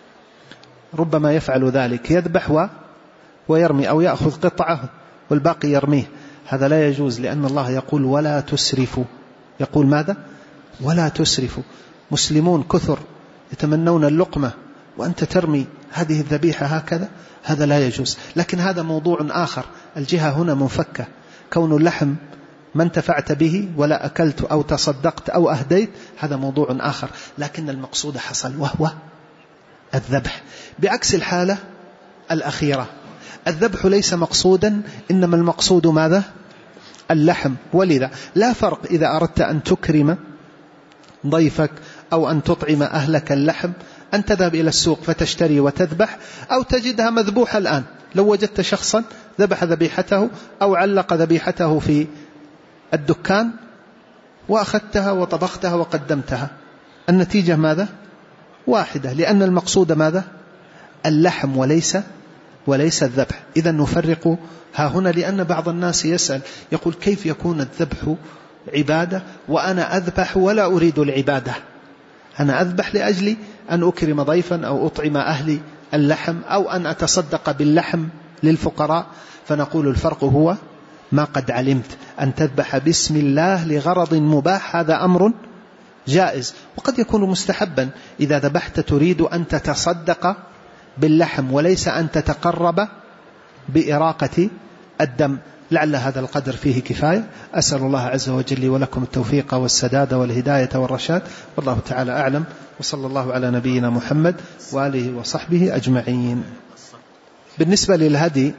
ربما يفعل ذلك، يذبح و... ويرمي، أو يأخذ قطعة والباقي يرميه. هذا لا يجوز، لأن الله يقول ولا تسرفوا. يقول ماذا؟ ولا تسرفوا. مسلمون كثر يتمنون اللقمة وأنت ترمي هذه الذبيحة هكذا، هذا لا يجوز. لكن هذا موضوع آخر، الجهة هنا منفكة. كون اللحم ما انتفعت به ولا أكلت أو تصدقت أو أهديت، هذا موضوع آخر، لكن المقصود حصل وهو الذبح. بعكس الحالة الأخيرة، الذبح ليس مقصودا، إنما المقصود ماذا؟ اللحم. ولذا لا فرق إذا أردت أن تكرم ضيفك أو أن تطعم أهلك اللحم، أن تذهب إلى السوق فتشتري وتذبح، أو تجدها مذبوحة الآن. لو وجدت شخصا ذبح ذبيحته أو علق ذبيحته في الدكان وأخذتها وطبختها وقدمتها، النتيجة ماذا؟ واحدة، لأن المقصود ماذا؟ اللحم وليس وليس الذبح. إذا نفرق ها هنا، لأن بعض الناس يسأل يقول كيف يكون الذبح عبادة وأنا أذبح ولا أريد العبادة؟ أنا أذبح لأجل أن أكرم ضيفا أو أطعم أهلي اللحم أو أن أتصدق باللحم للفقراء. فنقول الفرق هو ما قد علمت، أن تذبح باسم الله لغرض مباح، هذا أمر جائز، وقد يكون مستحبا. إذا ذبحت تريد أن تتصدق باللحم وليس أن تتقرب بإراقة الدم. لعل هذا القدر فيه كفاية. أسأل الله عز وجل لي ولكم التوفيق والسداد والهداية والرشاد، والله تعالى أعلم، وصلى الله على نبينا محمد وآله وصحبه أجمعين. بالنسبة للهدي،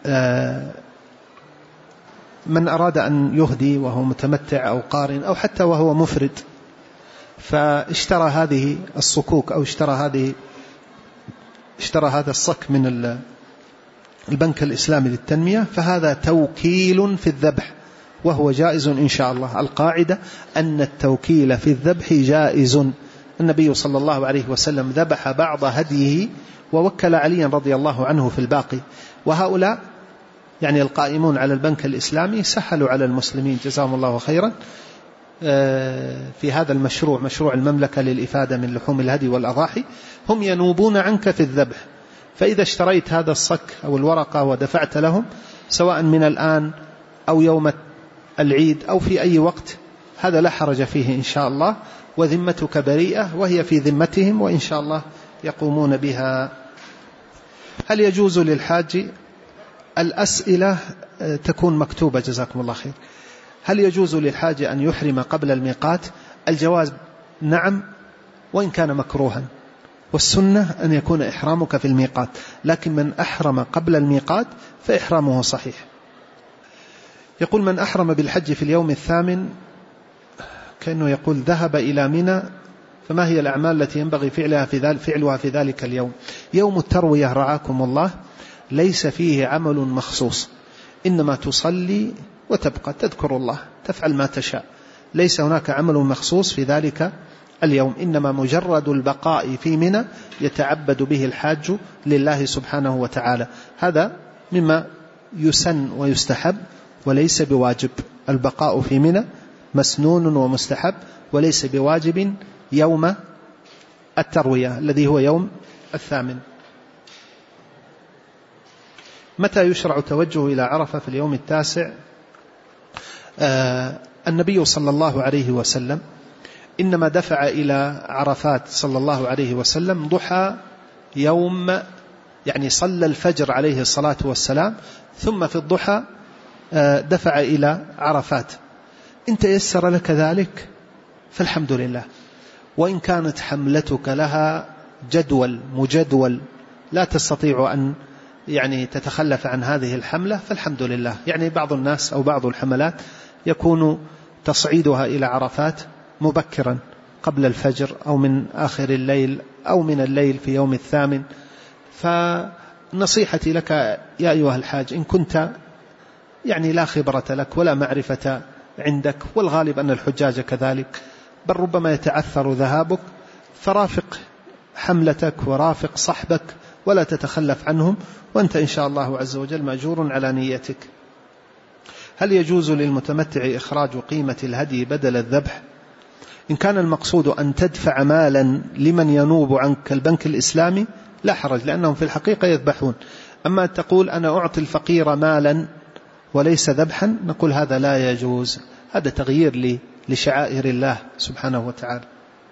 من أراد أن يهدي وهو متمتع أو قارن أو حتى وهو مفرد، فاشترى هذه الصكوك أو اشترى هذه اشترى هذا الصك من البنك الإسلامي للتنمية، فهذا توكيل في الذبح وهو جائز إن شاء الله. القاعدة أن التوكيل في الذبح جائز. النبي صلى الله عليه وسلم ذبح بعض هديه ووكل عليا رضي الله عنه في الباقي. وهؤلاء يعني القائمون على البنك الإسلامي سهلوا على المسلمين جزاهم الله خيرا في هذا المشروع، مشروع المملكة للإفادة من لحوم الهدي والأضاحي. هم ينوبون عنك في الذبح، فإذا اشتريت هذا الصك أو الورقة ودفعت لهم سواء من الآن أو يوم العيد أو في أي وقت، هذا لا حرج فيه إن شاء الله، وذمتك بريئة وهي في ذمتهم، وإن شاء الله يقومون بها. هل يجوز للحاج، الأسئلة تكون مكتوبة جزاكم الله خير، هل يجوز للحاج أن يحرم قبل الميقات؟ الجواز نعم، وإن كان مكروها، والسنة أن يكون إحرامك في الميقات، لكن من أحرم قبل الميقات فإحرامه صحيح. يقول من أحرم بالحج في اليوم الثامن، كأنه يقول ذهب إلى منى، فما هي الأعمال التي ينبغي فعلها في ذلك فعلها في ذلك اليوم؟ يوم التروية رعاكم الله ليس فيه عمل مخصوص، إنما تصلي وتبقى تذكر الله، تفعل ما تشاء، ليس هناك عمل مخصوص في ذلك اليوم، إنما مجرد البقاء في منى يتعبد به الحاج لله سبحانه وتعالى. هذا مما يسن ويستحب وليس بواجب. البقاء في منى مسنون ومستحب وليس بواجب يوم التروية الذي هو يوم الثامن. متى يشرع توجه إلى عرفة في اليوم التاسع؟ آه النبي صلى الله عليه وسلم إنما دفع إلى عرفات صلى الله عليه وسلم ضحى يوم يعني صلى الفجر عليه الصلاة والسلام ثم في الضحى دفع إلى عرفات. إن تيسر لك ذلك فالحمد لله، وإن كانت حملتك لها جدول مجدول لا تستطيع أن يعني تتخلف عن هذه الحملة فالحمد لله. يعني بعض الناس أو بعض الحملات يكون تصعيدها إلى عرفات مبكرا قبل الفجر أو من آخر الليل أو من الليل في يوم الثامن. فنصيحتي لك يا أيها الحاج، إن كنت يعني لا خبرة لك ولا معرفة عندك، والغالب أن الحجاج كذلك، بل ربما يتعثر ذهابك، فرافق حملتك ورافق صحبك ولا تتخلف عنهم، وأنت إن شاء الله عز وجل مأجور على نيتك. هل يجوز للمتمتع إخراج قيمة الهدي بدل الذبح؟ إن كان المقصود أن تدفع مالا لمن ينوب عنك البنك الإسلامي لا حرج، لأنهم في الحقيقة يذبحون. أما تقول أنا أعطي الفقير مالا وليس ذبحا، نقول هذا لا يجوز، هذا تغيير لشعائر الله سبحانه وتعالى.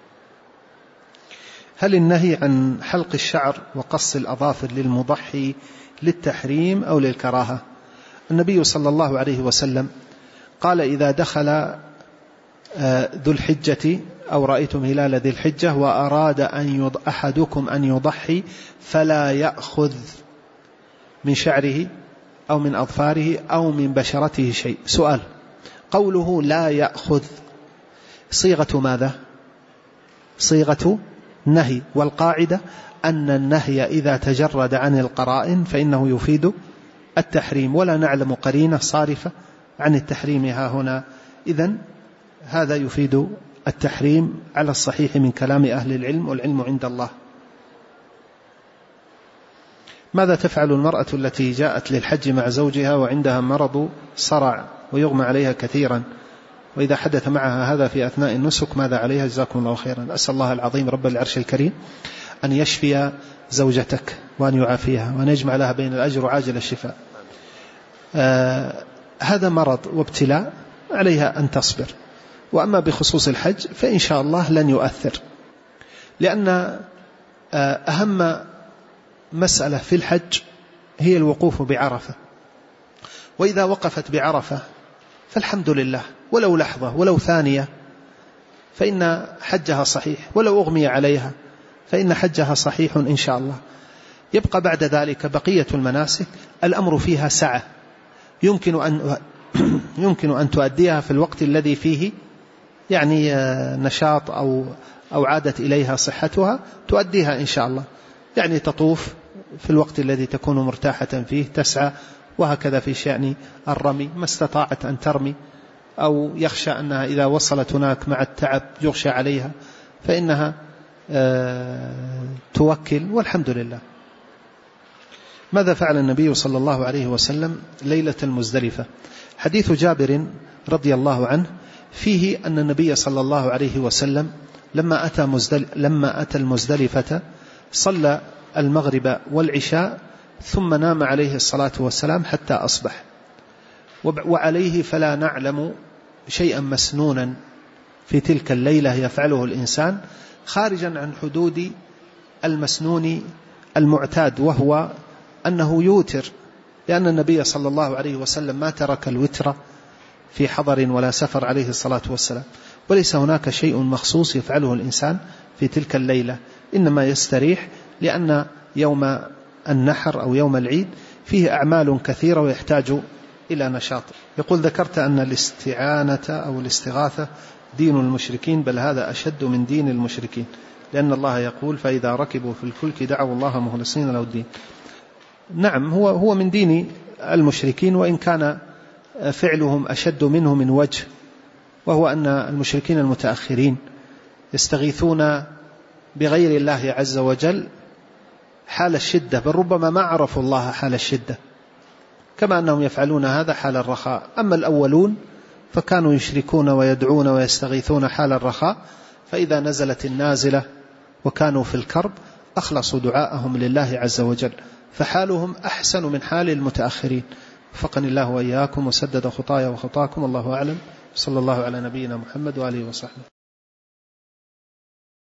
هل النهي عن حلق الشعر وقص الأظافر للمضحي للتحريم أو للكراهة؟ النبي صلى الله عليه وسلم قال إذا دخل ذو الحجة أو رأيتم هلال ذي الحجة وأراد أن أحدكم أن يضحي فلا يأخذ من شعره أو من أظفاره أو من بشرته شيء. سؤال، قوله لا يأخذ صيغة ماذا؟ صيغة نهي، والقاعدة أن النهي إذا تجرد عن القرائن فإنه يفيد التحريم، ولا نعلم قرينة صارفة عن التحريم ها هنا، إذن هذا يفيد التحريم على الصحيح من كلام أهل العلم، والعلم عند الله. ماذا تفعل المرأة التي جاءت للحج مع زوجها وعندها مرض صرع ويغمى عليها كثيرا، وإذا حدث معها هذا في أثناء النسك ماذا عليها؟ جزاكم الله خيرا. أسأل الله العظيم رب العرش الكريم أن يشفي زوجتك وأن يعافيها وأن يجمع لها بين الأجر وعاجل الشفاء. آه هذا مرض وابتلاء، عليها أن تصبر. وأما بخصوص الحج فإن شاء الله لن يؤثر، لأن آه أهم مسألة في الحج هي الوقوف بعرفة، وإذا وقفت بعرفة فالحمد لله، ولو لحظة ولو ثانية فإن حجها صحيح، ولو أغمي عليها فإن حجها صحيح إن شاء الله. يبقى بعد ذلك بقية المناسك الأمر فيها سعة، يمكن أن يمكن أن تؤديها في الوقت الذي فيه يعني نشاط أو أو عادت إليها صحتها، تؤديها إن شاء الله. يعني تطوف في الوقت الذي تكون مرتاحة فيه، تسعى، وهكذا في شأن الرمي ما استطاعت أن ترمي، أو يخشى أنها إذا وصلت هناك مع التعب يغشى عليها فإنها توكل، والحمد لله. ماذا فعل النبي صلى الله عليه وسلم ليلة المزدلفة؟ حديث جابر رضي الله عنه فيه أن النبي صلى الله عليه وسلم لما أتى, مزدل لما أتى المزدلفة صلى المغرب والعشاء ثم نام عليه الصلاة والسلام حتى أصبح، وعليه فلا نعلم شيئا مسنونا في تلك الليلة يفعله الإنسان خارجا عن حدود المسنون المعتاد، وهو أنه يوتر، لأن النبي صلى الله عليه وسلم ما ترك الوتر في حضر ولا سفر عليه الصلاة والسلام، وليس هناك شيء مخصوص يفعله الإنسان في تلك الليلة، إنما يستريح، لأن يوم النحر أو يوم العيد فيه أعمال كثيرة ويحتاج إلى نشاط. يقول ذكرت أن الاستعانة أو الاستغاثة دين المشركين، بل هذا أشد من دين المشركين، لأن الله يقول فإذا ركبوا في الفلك دعوا الله مخلصين له الدين. نعم، هو هو من دين المشركين، وإن كان فعلهم أشد منه من وجه، وهو أن المشركين المتأخرين يستغيثون بغير الله عز وجل حال الشدة، بل ربما ما عرفوا الله حال الشدة، كما أنهم يفعلون هذا حال الرخاء. أما الأولون فكانوا يشركون ويدعون ويستغيثون حال الرخاء، فإذا نزلت النازلة وكانوا في الكرب أخلصوا دعاءهم لله عز وجل، فحالهم أحسن من حال المتأخرين. وفقني الله وإياكم وسدد خطايا وخطاكم، الله أعلم. صلى الله على نبينا محمد وآله وصحبه.